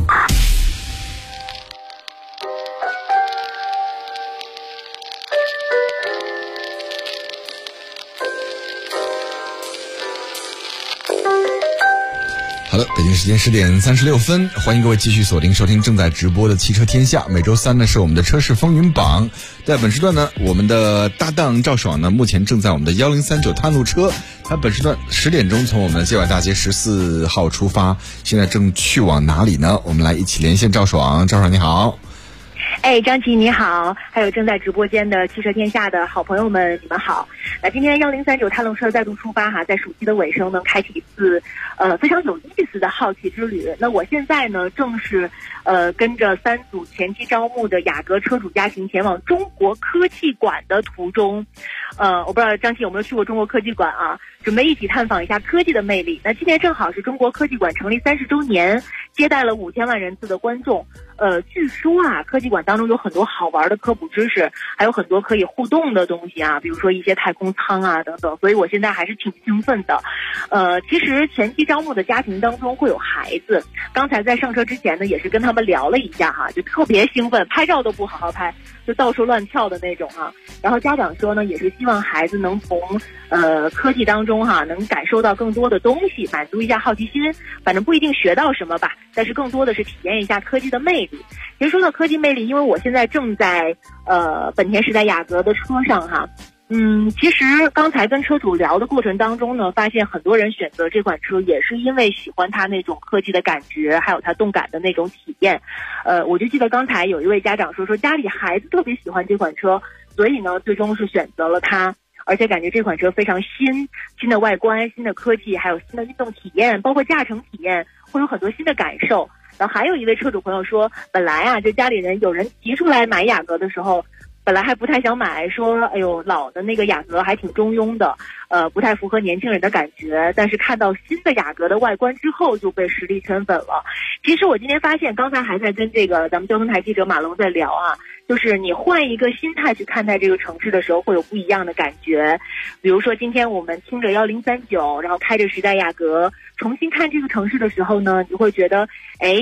好的，北京时间10点36分，欢迎各位继续锁定收听正在直播的汽车天下。每周三呢是我们的车市风云榜，在本时段呢，我们的搭档赵爽呢，目前正在我们的1039探路车，他本时段10点钟从我们的界外大街14号出发，现在正去往哪里呢？我们来一起连线赵爽。赵爽你好。 张琪你好，还有正在直播间的汽车天下的好朋友们，你们好。那今天1039探路车再度出发哈，在暑期的尾声呢，开启一次非常有意思的好奇之旅。那我现在呢，正是跟着3组前期招募的雅阁车主家庭前往中国科技馆的途中。我不知道张琪有没有去过中国科技馆啊？准备一起探访一下科技的魅力。那今年正好是中国科技馆成立30周年，接待了5000万人次的观众。据说啊，科技馆当中有很多好玩的科普知识，还有很多可以互动的东西啊，比如说一些太空舱啊等等，所以我现在还是挺兴奋的。其实前期招募的家庭当中会有孩子，刚才在上车之前呢，也是跟他们聊了一下哈，就特别兴奋，拍照都不好好拍，就到处乱跳的那种啊。然后家长说呢，也是希望孩子能从科技当中哈，能感受到更多的东西，满足一下好奇心，反正不一定学到什么吧，但是更多的是体验一下科技的魅力。其实说到科技魅力，因为我现在正在本田时代雅阁的车上哈，其实刚才跟车主聊的过程当中呢，发现很多人选择这款车也是因为喜欢它那种科技的感觉，还有它动感的那种体验。我就记得刚才有一位家长说家里孩子特别喜欢这款车，所以呢最终是选择了它。而且感觉这款车非常新的外观、新的科技，还有新的运动体验，包括驾乘体验，会有很多新的感受。然后还有一位车主朋友说，本来啊，就家里人有人提出来买雅阁的时候，本来还不太想买，说哎呦老的那个雅阁还挺中庸的，不太符合年轻人的感觉。但是看到新的雅阁的外观之后，就被实力圈粉了。其实我今天发现，刚才还在跟这个咱们交通台记者马龙在聊啊，就是你换一个心态去看待这个城市的时候，会有不一样的感觉。比如说今天我们听着1039，然后开着时代雅阁，重新看这个城市的时候呢，你就会觉得，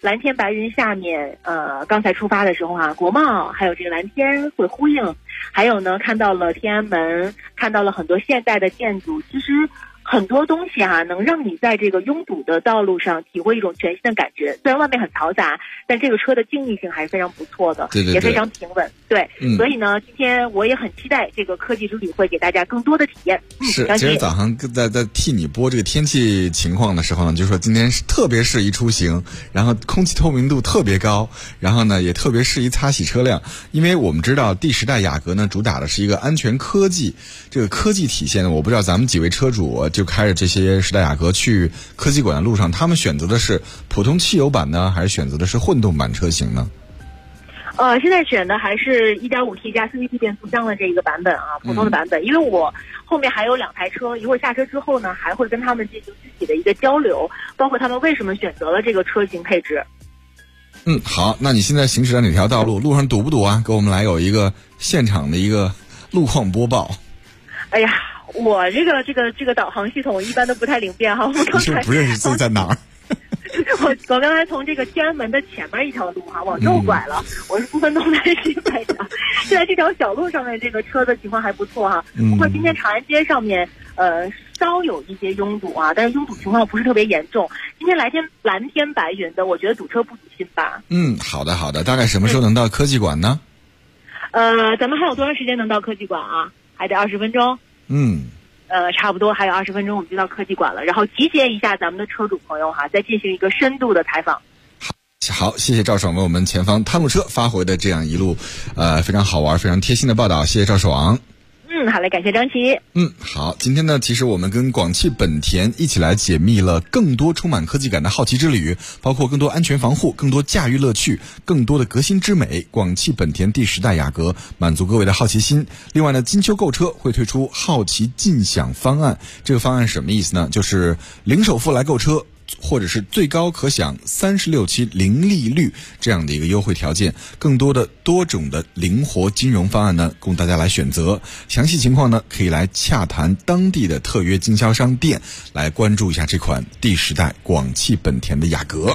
蓝天白云下面，刚才出发的时候啊，国贸还有这个蓝天会呼应，还有呢看到了天安门，看到了很多现代的建筑，其实很多东西啊，能让你在这个拥堵的道路上体会一种全新的感觉。虽然外面很嘈杂，但这个车的静谧性还是非常不错的， 对， 也非常平稳。对，所以呢，今天我也很期待这个科技之旅会给大家更多的体验。 是，今天早上在替你播这个天气情况的时候呢，就说今天特别适宜出行，然后空气透明度特别高，然后呢也特别适宜擦洗车辆。因为我们知道第10代雅阁呢主打的是一个安全科技，这个科技体现呢，我不知道咱们几位车主就开着这些10代雅阁去科技馆的路上，他们选择的是普通汽油版呢，还是选择的是混动版车型呢？ 现在选的还是 1.5T 加 4AT 变速箱的这一个版本啊，普通的版本。因为我后面还有2台车，一会儿下车之后呢，还会跟他们进行具体的一个交流，包括他们为什么选择了这个车型配置。 好，那你现在行驶在哪条道路？路上堵不堵啊？给我们来有一个现场的一个路况播报。 哎呀，我这个导航系统一般都不太灵便哈。我刚才你是不是不认识自己在哪儿？ 我刚才从这个天安门的前面一条路往右拐了，我是不分东南西北的。现在这条小路上面这个车的情况还不错哈，不过今天长安街上面稍有一些拥堵啊，但是拥堵情况不是特别严重。今天蓝天白云的，我觉得堵车不堵心吧。 好的，大概什么时候能到科技馆呢？ 咱们还有多长时间能到科技馆啊？还得20分钟。差不多还有20分钟我们就到科技馆了，然后集结一下咱们的车主朋友哈，再进行一个深度的采访。 好，谢谢赵爽为我们前方探路车发回的这样一路非常好玩非常贴心的报道，谢谢赵爽。 好嘞，感谢张琪。 好，今天呢，其实我们跟广汽本田一起来解密了更多充满科技感的好奇之旅，包括更多安全防护、更多驾驭乐趣、更多的革新之美。广汽本田第10代雅阁满足各位的好奇心。另外呢，金秋购车会推出好奇尽享方案，这个方案什么意思呢？就是零首付来购车，或者是最高可享36期零利率这样的一个优惠条件，更多的多种的灵活金融方案呢，供大家来选择。详细情况呢，可以来洽谈当地的特约经销商店，来关注一下这款第10代广汽本田的雅阁。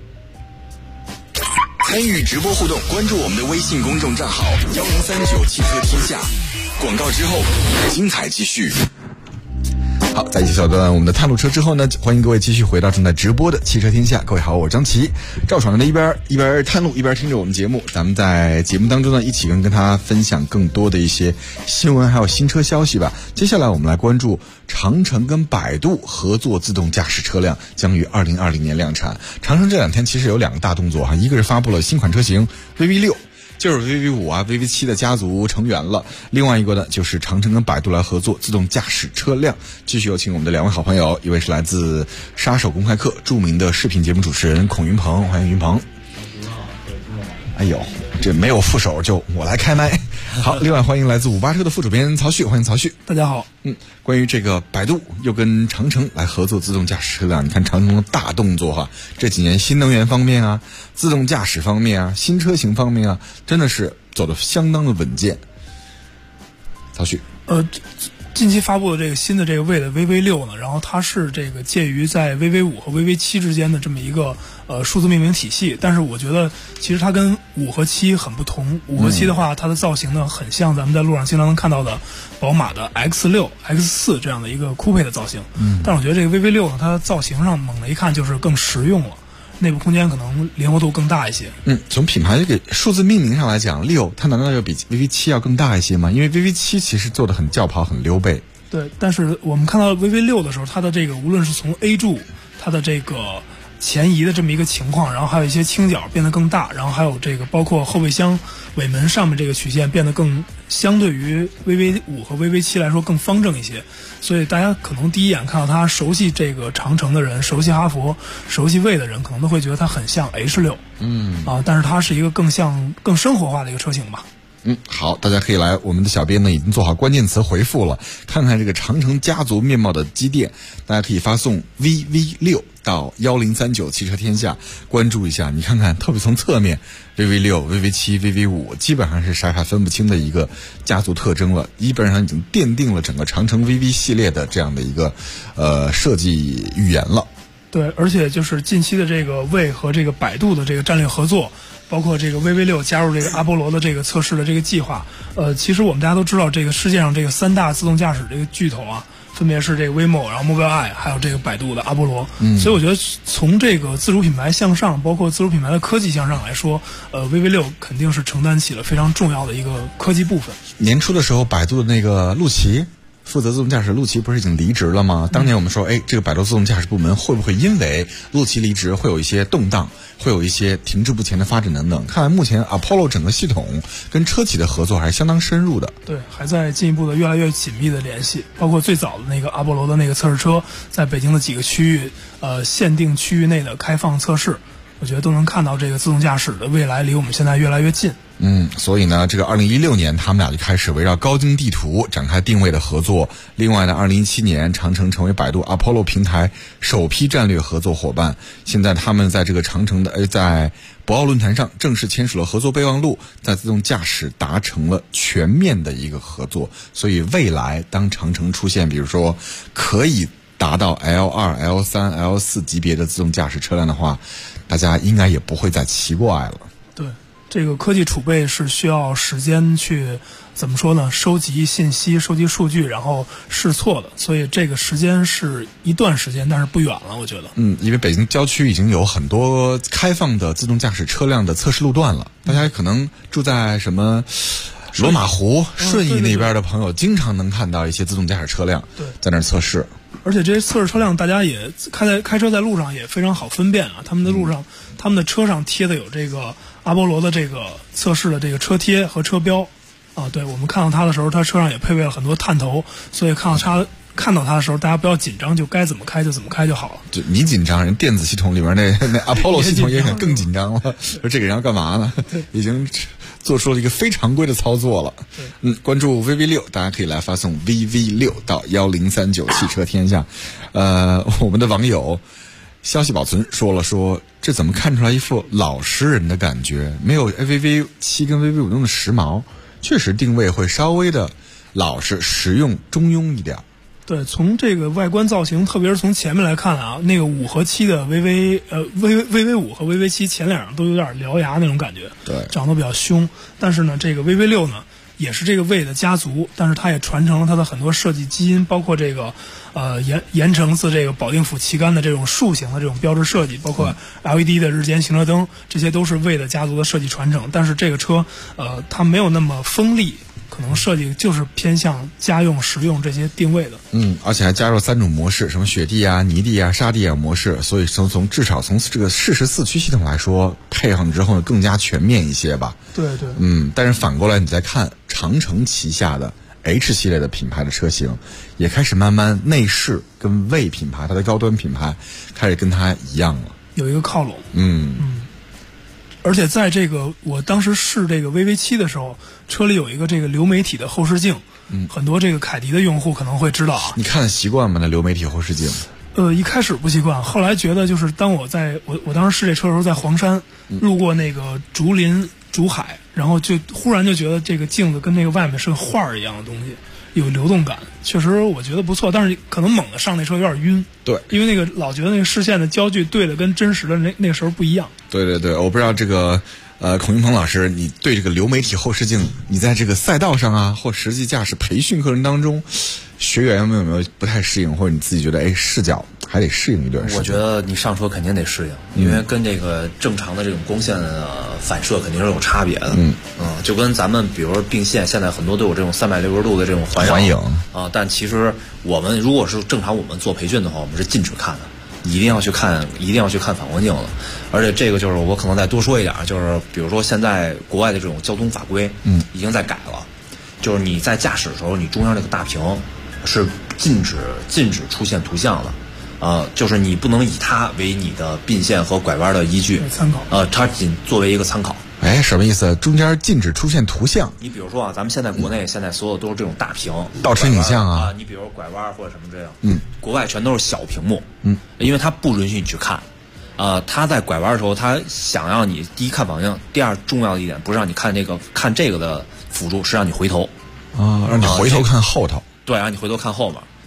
参与直播互动，关注我们的微信公众账号1039汽车天下。广告之后，精彩继续。好，在一小段我们的探路车之后呢，欢迎各位继续回到正在直播的汽车天下。各位好，我是张琪。赵爽呢一边探路一边听着我们节目，咱们在节目当中呢一起跟他分享更多的一些新闻还有新车消息吧。接下来我们来关注长城跟百度合作自动驾驶车辆将于2020年量产。长城这2天其实有2个大动作哈，一个是发布了新款车型 VV6，就是 VV5 啊 VV7 的家族成员了。另外一个呢，就是长城跟百度来合作自动驾驶车辆。继续有请我们的2位好朋友，一位是来自杀手公开课著名的视频节目主持人孔云鹏，欢迎云鹏。哎呦，这没有副手就我来开麦。好，另外欢迎来自58车的副主编曹旭，欢迎曹旭。 大家好。 关于这个百度又跟长城来合作自动驾驶车辆，你看长城的大动作哈，这几年新能源方面啊，自动驾驶方面啊，新车型方面啊，真的是走得相当的稳健。曹旭。 近期发布的这个新的这个位的 VV6 呢，然后它是这个介于在 VV5 和 VV7 之间的这么一个数字命名体系，但是我觉得其实它跟5和7很不同。5和7的话，它的造型呢很像咱们在路上经常能看到的宝马的 X6、X4 这样的一个酷配的造型。但是我觉得这个 VV6 呢，它造型上猛的一看就是更实用了。内部空间可能灵活度更大一些。 从品牌这个数字命名上来讲，6它难道要比 VV7 要更大一些吗？因为 VV7 其实做的很轿跑很溜背。 对，但是我们看到 VV6 的时候，它的这个无论是从 A 柱它的这个前移的这么一个情况，然后还有一些倾角变得更大，然后还有这个包括后备箱尾门上面这个曲线变得更相对于 VV5 和 VV7 来说更方正一些，所以大家可能第一眼看到它，熟悉这个长城的人，熟悉哈弗，熟悉魏的人，可能都会觉得它很像 H6，但是它是一个更生活化的一个车型吧。 好，大家可以来，我们的小编呢已经做好关键词回复了，看看这个长城家族面貌的积淀，大家可以发送 VV6 到1039汽车天下，关注一下，你看看，特别从侧面 VV6、VV7、VV5 基本上是傻傻分不清的一个家族特征了，基本上已经奠定了整个长城 VV 系列的这样的一个设计语言了。 对，而且就是近期的这个魏和这个百度的这个战略合作，包括这个 VV6 加入这个阿波罗的这个测试的这个计划。其实我们大家都知道，这个世界上这个3大自动驾驶这个巨头啊，分别是这个 Waymo， 然后 Mobileye， 还有这个百度的阿波罗。所以我觉得从这个自主品牌向上，包括自主品牌的科技向上来说，VV6 肯定是承担起了非常重要的一个科技部分。 年初的时候，百度的那个陆琪。负责自动驾驶陆琪不是已经离职了吗？当年我们说，这个百度自动驾驶部门会不会因为陆琪离职会有一些动荡，会有一些停滞不前的发展等等？看来目前 Apollo 整个系统跟车企的合作还是相当深入的。 对，还在进一步的越来越紧密的联系，包括最早的那个阿波罗的那个测试车，在北京的几个区域，限定区域内的开放测试，我觉得都能看到这个自动驾驶的未来离我们现在越来越近。 所以呢，这个2016年他们俩就开始围绕高精地图展开定位的合作。另外呢，2017年长城成为百度 Apollo 平台首批战略合作伙伴。现在他们在这个长城的在博鳌论坛上正式签署了合作备忘录，在自动驾驶达成了全面的一个合作。所以未来当长城出现，比如说可以达到 L2、L3、L4 级别的自动驾驶车辆的话，大家应该也不会再奇怪了。 对，这个科技储备是需要时间去怎么说呢？收集信息、收集数据，然后试错的。所以这个时间是一段时间，但是不远了，我觉得。 因为北京郊区已经有很多开放的自动驾驶车辆的测试路段了。大家可能住在什么罗马湖、顺义那边的朋友，经常能看到一些自动驾驶车辆在那儿测试。 而且这些测试车辆，大家也开车在路上也非常好分辨啊。他们的路上，他们的车上贴的有这个阿波罗的这个测试的这个车贴和车标啊。对，我们看到它的时候，它车上也配备了很多探头，所以看到它的时候，大家不要紧张，就该怎么开就怎么开就好了。 就你紧张，人电子系统里面那 Apollo 系统也更紧张了。说这个人要干嘛呢？已经做出了一个非常规的操作了。关注 VV6， 大家可以来发送 VV6 到1039汽车天下。我们的网友消息保存说这怎么看出来一副老实人的感觉？没有 VV7 跟 VV5 那么时髦，确实定位会稍微的老实、实用、中庸一点。 对，从这个外观造型，特别是从前面来看啊，那个5和7的VV5和 VV7 前脸都有点獠牙那种感觉， 对， 长得比较凶。但是呢，这个 VV6 呢，也是这个魏的家族，但是它也传承了它的很多设计基因，包括这个盐城自这个保定府旗杆的这种竖形的这种标志设计，包括 LED 的日间行车灯，这些都是魏的家族的设计传承。但是这个车它没有那么锋利，可能设计就是偏向家用实用这些定位的。 而且还加入3种模式，什么雪地啊、泥地啊、沙地啊模式，所以至少从这个适时4驱系统来说，配上之后呢更加全面一些吧。 对。 但是反过来你再看长城旗下的 H 系列的品牌的车型，也开始慢慢内饰跟魏品牌它的高端品牌开始跟它一样了， 有一个靠拢。而且在这个我当时试这个 VV7 的时候，车里有一个这个流媒体的后视镜，很多这个凯迪的用户可能会知道啊。 你看得习惯吗？那流媒体后视镜？ 一开始不习惯，后来觉得就是当我当时试这车的时候，在黄山路过那个竹林竹海，然后就忽然就觉得这个镜子跟那个外面是个画儿一样的东西，有流动感，确实我觉得不错。但是可能猛的上那车有点晕， 对， 因为那个老觉得那个视线的焦距对的跟真实的那个时候不一样。对， 我不知道这个孔云鹏老师，你对这个流媒体后视镜，你在这个赛道上啊，或实际驾驶培训课程当中，学员有没有不太适应，或者你自己觉得视角还得适应一段时间？ 我觉得你上车肯定得适应，因为跟这个正常的这种光线反射肯定是有差别的。就跟咱们比如说并线，现在很多都有这种360度的这种环影啊，但其实我们如果是正常我们做培训的话，我们是禁止看的。一定要去看反光镜了。而且这个就是我可能再多说一点，就是比如说现在国外的这种交通法规已经在改了，就是你在驾驶的时候，你中央这个大屏是禁止出现图像的，就是你不能以它为你的并线和拐弯的依据参考， 它仅作为一个参考。 什么意思？中间禁止出现图像？ 你比如说啊，咱们现在国内现在所有都是这种大屏倒车影像啊， 你比如拐弯或者什么这样，国外全都是小屏幕，因为它不允许你去看，他在拐弯的时候，他想让你第一看方向，第二重要的一点不是让你看这个的辅助，是让你回头让你回头看后头。 对，让你回头看后面。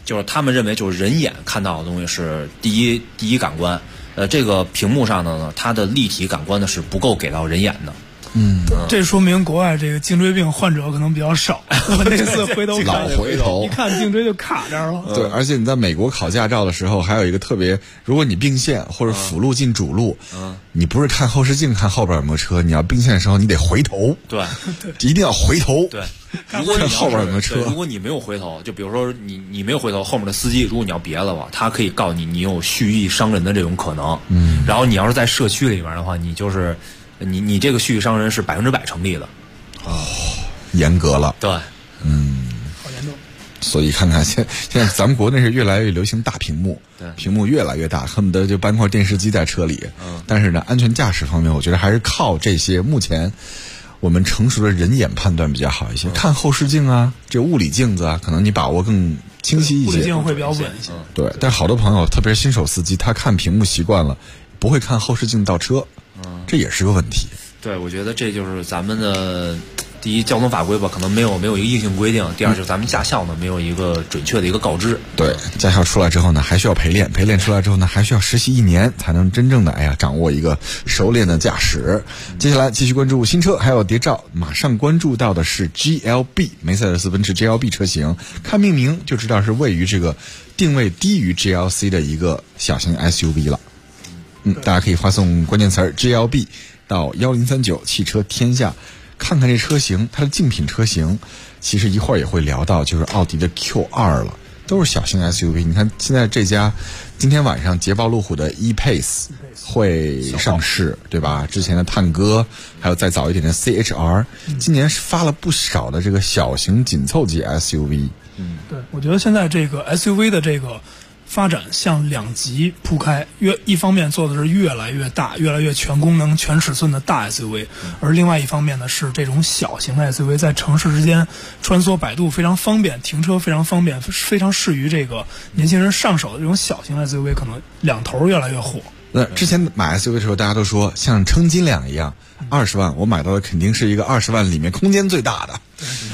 就是他们认为就是人眼看到的东西是第一感官，这个屏幕上的呢，它的立体感官呢是不够给到人眼的。 这说明国外这个颈椎病患者可能比较少。我那次回头老回头， 一看颈椎就卡这儿了。 对，而且你在美国考驾照的时候，还有一个特别，如果你并线或者辅路进主路，你不是看后视镜看后边有没有车，你要并线的时候你得回头。 对， 一定要回头。 对，如果你后边有没有车， 如果你没有回头，就比如说你没有回头，后面的司机如果你要别了吧，他可以告你有蓄意伤人的这种可能。然后你要是在社区里边的话，你就是你这个蓄意伤人是100%成立的。 严格了。 对， 好严重。 所以看看现在咱们国内是越来越流行大屏幕， 对， 屏幕越来越大，恨不得就搬块电视机在车里。但是呢，安全驾驶方面，我觉得还是靠这些目前我们成熟的人眼判断比较好一些。看后视镜啊，这物理镜子啊，可能你把握更清晰一些。 物理镜会比较稳一些。 对，但是好多朋友，特别是新手司机，他看屏幕习惯了，不会看后视镜倒车，这也是个问题。 对，我觉得这就是咱们的第一，交通法规吧，可能没有一个硬性规定；第二，就是咱们驾校呢没有一个准确的一个告知。 对，驾校出来之后呢，还需要陪练，陪练出来之后呢，还需要实习1年，才能真正的掌握一个熟练的驾驶。接下来继续关注新车，还有谍照，马上关注到的是 GLB 梅赛德斯奔驰 GLB 车型，看命名就知道是位于这个定位低于 GLC 的一个小型 SUV 了。大家可以发送关键词 GLB 到1039汽车天下。看看这车型，它的竞品车型，其实一会儿也会聊到，就是奥迪的 Q2 了，都是小型 SUV。你看现在这家，今天晚上捷豹路虎的 E-Pace 会上市，对吧？之前的探歌，还有再早一点的 CHR，今年是发了不少的这个小型紧凑级 SUV。 对，我觉得现在这个 SUV 的这个发展向2极铺开，一方面做的是越来越大、越来越全功能、全尺寸的大 SUV，而另外一方面呢是这种小型的 SUV 在城市之间穿梭摆渡非常方便，停车非常方便，非常适于这个年轻人上手的这种小型 SUV， 可能两头越来越火。 那之前买 SUV 的时候，大家都说像称斤两一样，20万我买到的肯定是一个20万里面空间最大的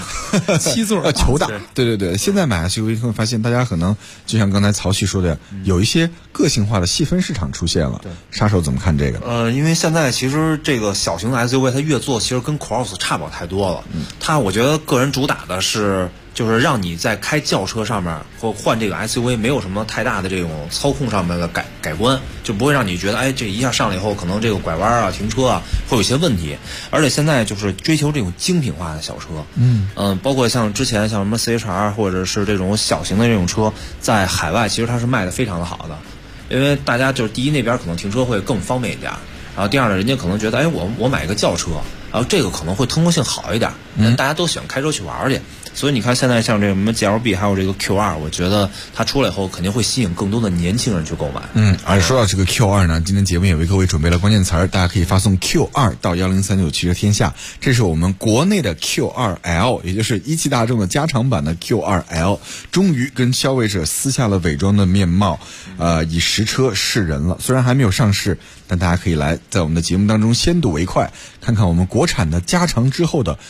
7座球大。对，现在买 SUV 会发现，大家可能就像刚才曹旭说的，有一些个性化的细分市场出现了。杀手怎么看这个？ 因为现在其实这个小型的 SUV 它越做其实跟 Cross 差不了太多了。它我觉得个人主打的是就是让你在开轿车上面或换这个 SUV 没有什么太大的这种操控上面的改观，就不会让你觉得这一下上来以后可能这个拐弯啊、停车啊会有一些问题。而且现在就是追求这种精品化的小车，包括像之前像什么 CHR 或者是这种小型的这种车，在海外其实它是卖的非常的好的，因为大家就是第一那边可能停车会更方便一点，然后第二呢，人家可能觉得我买一个轿车，然后这个可能会通过性好一点，大家都喜欢开车去玩去。所以你看，现在像这个什么 GLB 还有这个 Q2， 我觉得它出来以后肯定会吸引更多的年轻人去购买。 而说到这个 Q2 呢，今天节目也为各位准备了关键词，大家可以发送 Q2 到1039汽车天下。这是我们国内的 Q2L， 也就是一汽大众的加长版的 Q2L， 终于跟消费者撕下了伪装的面貌，以实车示人了。虽然还没有上市，但大家可以来在我们的节目当中先睹为快，看看我们国产的加长之后的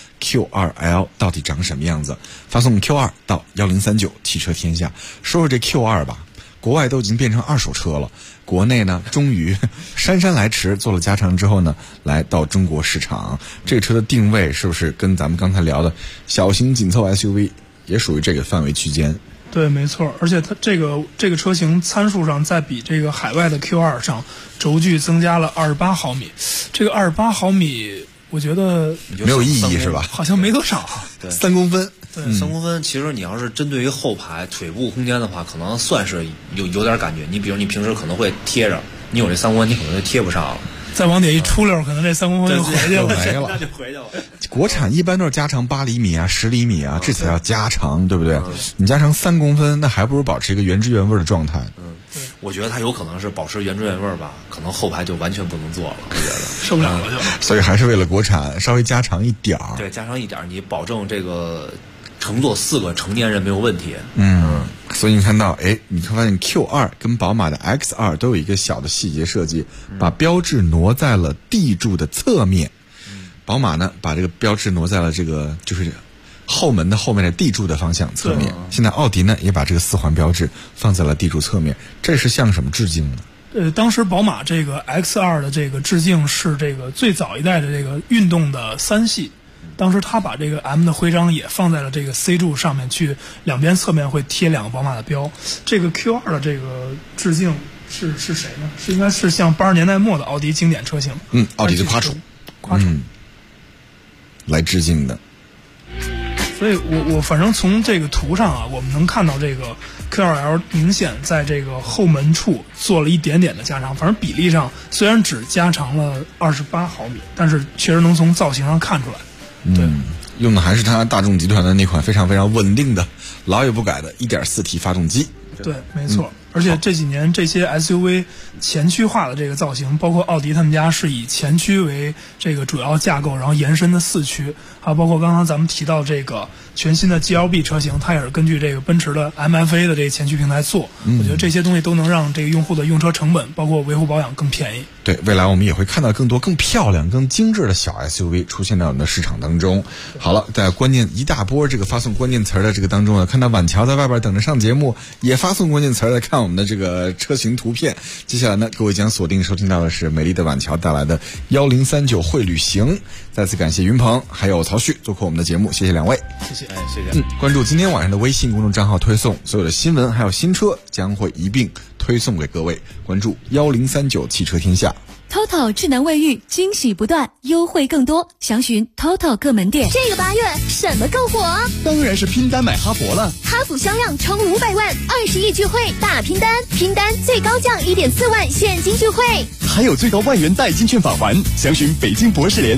Q2L 到底长什么样子。发送 Q2 到1039汽车天下。说说这 Q2 吧，国外都已经变成二手车了，国内呢终于姗姗来迟做了加长之后呢，来到中国市场。这个车的定位是不是跟咱们刚才聊的小型紧凑 SUV 也属于这个范围区间？ 对，没错，而且它这个车型参数上在比这个海外的 Q2 上轴距增加了28毫米，这个28毫米我觉得没有意义是吧？ 好像没多少 ，3公分。 对 ，3公分，其实你要是针对于后排腿部空间的话，可能算是有点感觉。你比如你平时可能会贴着，你有这3公分，你可能就贴不上了。 再往底一出溜，可能这3公分就回去了， 那就回去了。 国产一般都是加长8厘米啊、10厘米啊，这才叫加长，对不对？你加长3公分，那还不如保持一个原汁原味的状态。 我觉得它有可能是保持原汁原味吧，可能后排就完全不能坐了，我觉得受不了了就。 所以还是为了国产稍微加长一点儿。 对，加长一点儿，你保证这个乘坐4个成年人没有问题。 所以你看到，你会发现 Q2 跟宝马的 X2 都有一个小的细节设计，把标志挪在了地柱的侧面。宝马呢，把这个标志挪在了这个就是后门的后面的地柱的方向侧面。现在奥迪呢也把这个4环标志放在了地柱侧面，这是向什么致敬呢？ 当时宝马这个 X2 的这个致敬是这个最早一代的这个运动的3系，当时他把这个 M 的徽章也放在了这个 C 柱上面去，两边侧面会贴2个宝马的标。这个 Q2 的这个致敬是谁呢？应该是像80年代末的奥迪经典车型， 奥迪的夸楚，来致敬的。 所以我反正从这个图上啊，我们能看到这个 Q2L 明显在这个后门处做了一点点的加长，反正比例上虽然只加长了28毫米，但是确实能从造型上看出来。对， 用的还是它大众集团的那款非常非常稳定的、老也不改的 1.4T 发动机。 对，没错。而且这几年这些 SUV 前驱化的这个造型，包括奥迪他们家是以前驱为这个主要架构，然后延伸的4驱，还有包括刚刚咱们提到这个全新的 GLB 车型，它也是根据这个奔驰的 MFA 的这个前驱平台做。我觉得这些东西都能让这个用户的用车成本，包括维护保养更便宜。 对，未来我们也会看到更多更漂亮、更精致的小 SUV 出现在我们的市场当中。好了，在关键一大波这个发送关键词的这个当中呢，看到婉乔在外边等着上节目，也发送关键词来看我们的这个车型图片。接下来呢，各位将锁定收听到的是美丽的婉乔带来的1039会旅行。再次感谢云鹏还有曹旭做客我们的节目，谢谢两位。 谢谢， 谢谢。 关注今天晚上的微信公众账号推送，所有的新闻还有新车将会一并推送给各位。关注1039汽车天下。 TOTO 智能卫浴惊喜不断，优惠更多，详询 TOTO 各门店。 这个8月什么更火？ 当然是拼单买哈弗了。 哈弗销量冲500万，20亿聚会大拼单，拼单最高降1.4万现金聚会， 还有最高万元代金券返还，详询北京博士联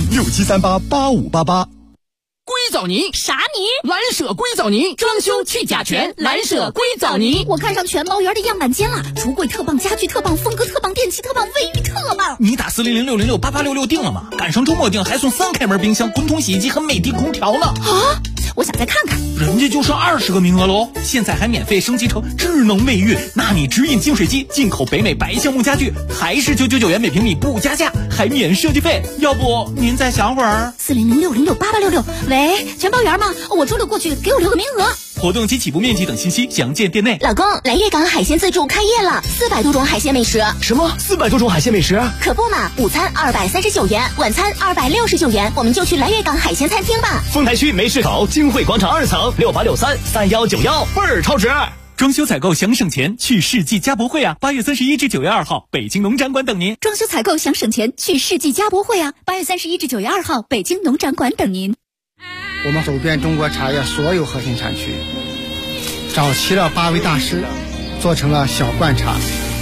67388588。 硅藻泥啥泥？ 蓝舍硅藻泥，装修去甲醛，蓝舍硅藻泥。 我看上全包园的样板间了，橱柜特棒，家具特棒，风格特棒，电器特棒，卫浴特棒。 你打40060688866订了吗？赶上周末订还送3开门冰箱、滚筒洗衣机和美的空调呢。 啊！我想再看看。 人家就剩20个名额喽，现在还免费升级成智能卫浴，纳米直饮净水机，进口北美白橡木家具，还是999元每平米不加价，还免设计费。要不您再想会儿 ？40060688866，喂，全包园吗？我周6过去，给我留个名额。 活动及起步面积等信息详见店内。 老公，来粤港海鲜自助开业了，400多种海鲜美食。 什么400多种海鲜美食？ 可不嘛，午餐239元，晚餐269元，我们就去来粤港海鲜餐厅吧。 丰台区梅市口金汇广场2层68633191，倍儿超值。 装修采购想省钱，去世纪家博会啊！8月31至9月2号，北京农展馆等您。 装修采购想省钱，去世纪家博会啊！8月31至9月2号，北京农展馆等您。 我们走遍中国茶叶所有核心产区，找齐了8位大师，做成了小罐茶。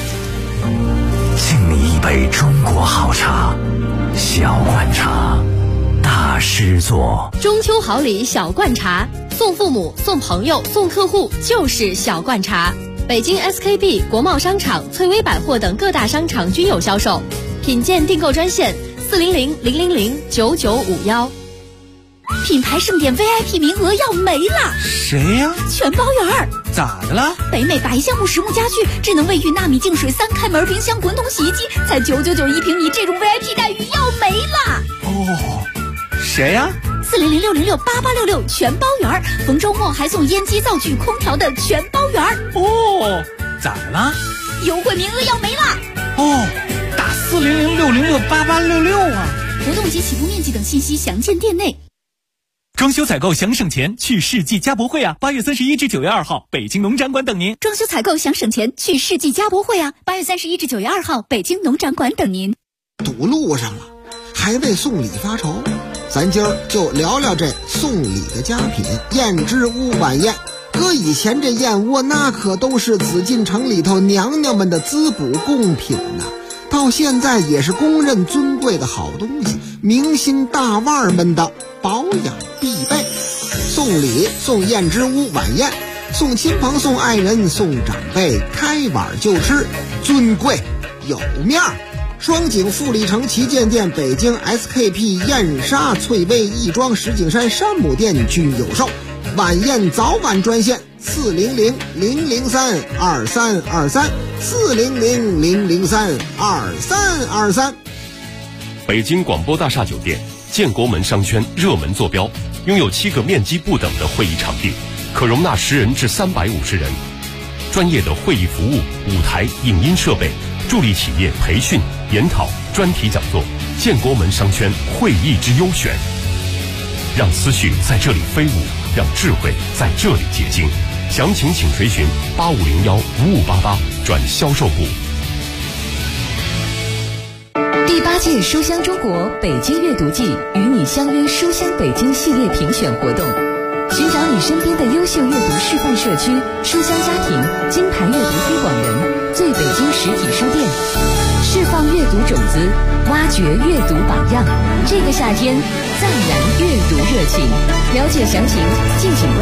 敬你一杯中国好茶，小罐茶，大师做。 中秋好礼小罐茶，送父母、送朋友、送客户就是小罐茶。北京 SKP、国贸商场、翠微百货等各大商场均有销售。品鉴订购专线400009951。品牌盛典 VIP 名额要没了。 谁呀？ 全包园。 咋的了？ 北美白橡木实木家具、智能卫浴、纳米净水、3开门冰箱、滚筒洗衣机，才999一平米，这种 VIP 待遇要没了。 哦，谁呀 ？40060688866全包园，逢周末还送烟机、灶具、空调的全包园。 哦，咋的了？ 优惠名额要没了。 哦，打40060688866啊！ 活动及起步面积等信息详见店内。 装修采购想省钱，去世纪家博会啊！8月31至9月2号，北京农展馆等您。 装修采购想省钱，去世纪家博会啊！8月31至9月2号，北京农展馆等您。 堵路上了，还为送礼发愁，咱今儿就聊聊这送礼的佳品燕之屋晚宴。搁以前这燕窝那可都是紫禁城里头娘娘们的滋补贡品呐，到现在也是公认尊贵的好东西，明星大腕们的保养必备。送礼送燕之屋晚宴，送亲朋送爱人送长辈，开碗就吃，尊贵有面儿。双井富力城旗舰店、北京 SKP 燕莎、翠微亦庄、石景山山姆店均有售。晚宴早晚专线400000323，400000323。 北京广播大厦酒店建国门商圈热门坐标， 拥有7个面积不等的会议场地，可容纳10人至350人。专业的会议服务、舞台、影音设备，助力企业培训、研讨、专题讲座，建国门商圈会议之优选。让思绪在这里飞舞，让智慧在这里结晶。详情请垂询8501-5588转销售部。 第8届书香中国北京阅读季与你相约书香北京系列评选活动，寻找你身边的优秀阅读示范社区、书香家庭、金牌阅读推广人、最北京实体书店，释放阅读种子，挖掘阅读榜样。这个夏天，再燃阅读热情。了解详情，敬请关注